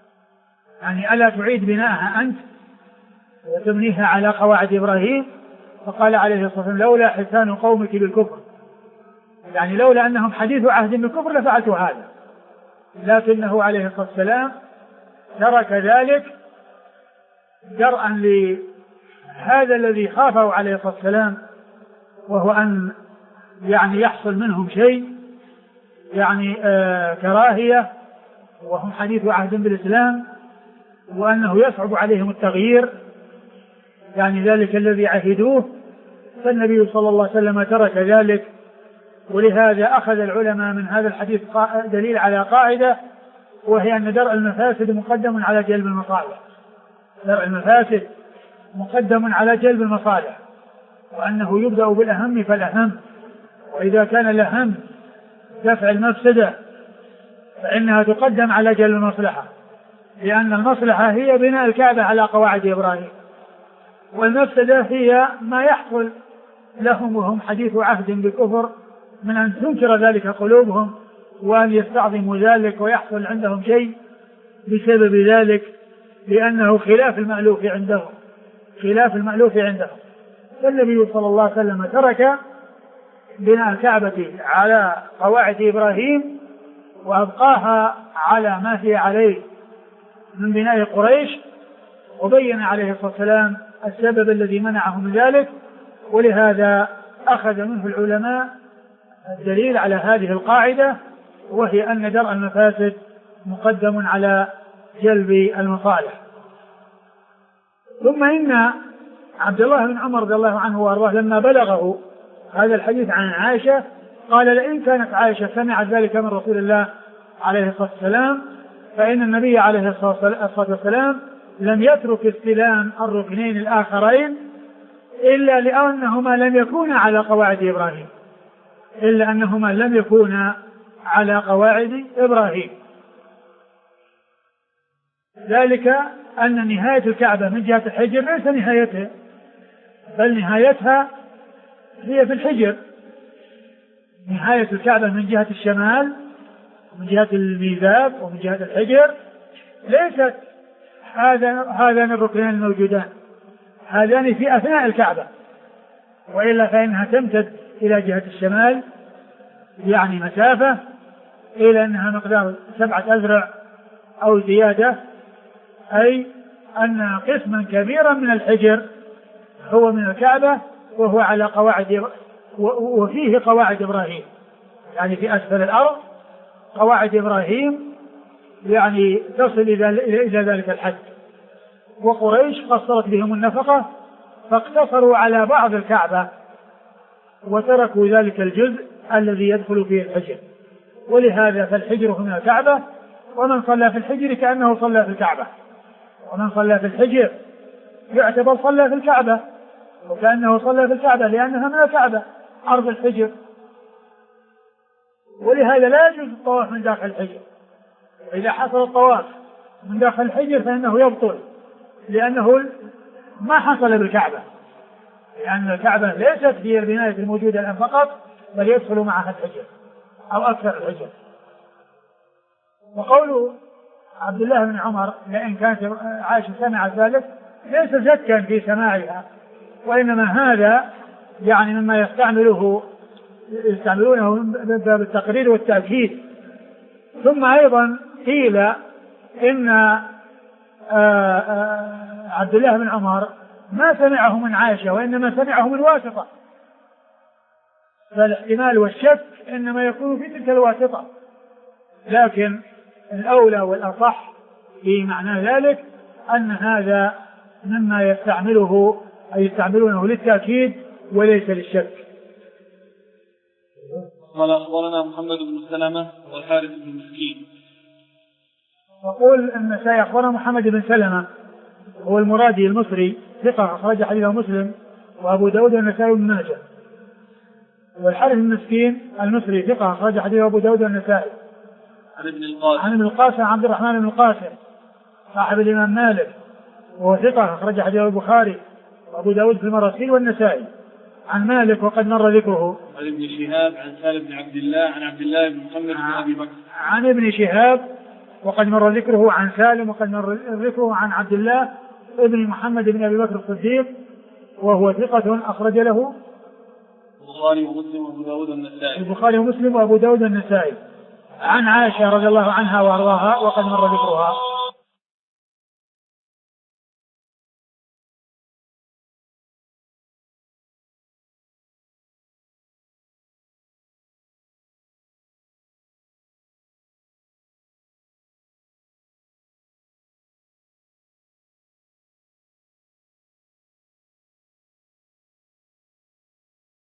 يعني ألا تعيد بناءها أنت وتبنيها على قواعد إبراهيم؟ فقال عليه الصلاة والسلام لولا حسان قومك بالكفر، يعني لولا أنهم حديث عهد بالكفر لفعلت هذا، لكنه عليه الصلاة والسلام ترك ذلك درءا لهذا الذي خافه عليه الصلاة والسلام، وهو أن يعني يحصل منهم شيء يعني كراهية وهم حديث عهد بالإسلام، وأنه يصعب عليهم التغيير يعني ذلك الذي عهدوه، فالنبي صلى الله عليه وسلم ترك ذلك. ولهذا أخذ العلماء من هذا الحديث دليل على قاعدة، وهي أن درء المفاسد مقدم على جلب المصالح. درء المفاسد مقدم على جلب المصالح، وأنه يبدأ بالأهم فالأهم، وإذا كان الأهم دفع المفسدة فإنها تقدم على جلب المصلحة، لأن المصلحة هي بناء الكعبة على قواعد إبراهيم، والمفسدة هي ما يحصل لهم وهم حديث عهد بالكفر من أن تنكر ذلك قلوبهم وأن يستعظموا ذلك ويحصل عندهم شيء بسبب ذلك، لأنه خلاف المألوف عندهم، خلاف المألوف عندهم. فالنبي صلى الله عليه وسلم ترك بناء الكعبة على قواعد إبراهيم وأبقاها على ما هي عليه من بناء قريش، وبين عليه الصلاة والسلام السبب الذي منعه من ذلك. ولهذا أخذ منه العلماء الدليل على هذه القاعدة، وهي أن درء المفاسد مقدم على جلب المصالح. ثم إن عبد الله بن عمر رضي الله عنه وأرضاه لما بلغه هذا الحديث عن عائشة قال لئن كانت عائشة سمعت ذلك من رسول الله عليه الصلاة والسلام فإن النبي عليه الصلاة والسلام لم يترك استلام الركنين الآخرين إلا لأنهما لم يكونا على قواعد إبراهيم، إلا أنهما لم يكونا على قواعد إبراهيم. ذلك أن نهاية الكعبة من جهة الحجر ليس نهايتها، بل نهايتها هي في الحجر. نهاية الكعبة من جهة الشمال من جهة الميزاب ومن جهة الحجر ليست هذان الركنين الموجودان، هذان في أثناء الكعبة، وإلا فإنها تمتد إلى جهة الشمال يعني مسافة إلى أنها مقدار 7 أذرع أو زيادة، أي أن قسما كبيرا من الحجر هو من الكعبة وهو على قواعد وفيه قواعد إبراهيم، يعني في أسفل الأرض قواعد إبراهيم يعني تصل إلى ذلك الحد. وقريش قصرت بهم النفقة فاقتصروا على بعض الكعبة وتركوا ذلك الجزء الذي يدخل فيه الحجر، ولهذا فالحجر من الكعبة، ومن صلى في الحجر كأنه صلى في الكعبة، ومن صلى في الحجر يعتبر صلى في الكعبة وكأنه صلى في الكعبة، لأنها من الكعبة أرض الحجر. ولهذا لا يجوز الطواف من داخل الحجر، إذا حصل الطواف من داخل الحجر فإنه يبطل، لأنه ما حصل بالكعبة، لأن الكعبة ليست هي البناية الموجودة الآن فقط، بل يدخل معها الحجر أو أكثر الحجر. وقول عبد الله بن عمر لئن كانت عائشة سمعت ذلك ليس شكا في سماعها، وإنما هذا يعني مما يستعملونه من باب التقرير والتأكيد. ثم أيضا قيل إن عبد الله بن عمر ما سمعه من عائشة وإنما سمعه من واسطة، فالاحتمال والشك إنما يكون في تلك الواسطة، لكن الأولى والأصح في معنى ذلك أن هذا مما يستعملونه للتأكيد وليس للشك. قال أخبرنا محمد بن سلمة والحارث بن مسكين. يقول النسائي أخبرنا محمد بن سلمة هو المرادي المصري ثقة أخرج حديثه مسلم وأبو داود والنسائي بن ماجه، والحارث بن مسكين المصري ثقة أخرج حديثه أبو داود والنسائي. عن ابن القاسم عبد الرحمن بن القاسم صاحب الإمام مالك وهو ثقة أخرج حديثه البخاري وأبو داود في المراسيل والنسائي. عن مالك وقد مر ذكره. عن ابن شهاب عن سالم بن عبد الله عن عبد الله بن محمد بن أبي بكر. عن ابن شهاب وقد مر ذكره. عن سالم وقد مر ذكره. عن عبد الله ابن محمد بن أبي بكر الصديق وهو ثقة أخرج له البخاري ومسلم وأبو داود النسائي. البخاري ومسلم وأبو داود النسائي. عن عائشة رضي الله عنها وأرضاها وقد مر ذكرها.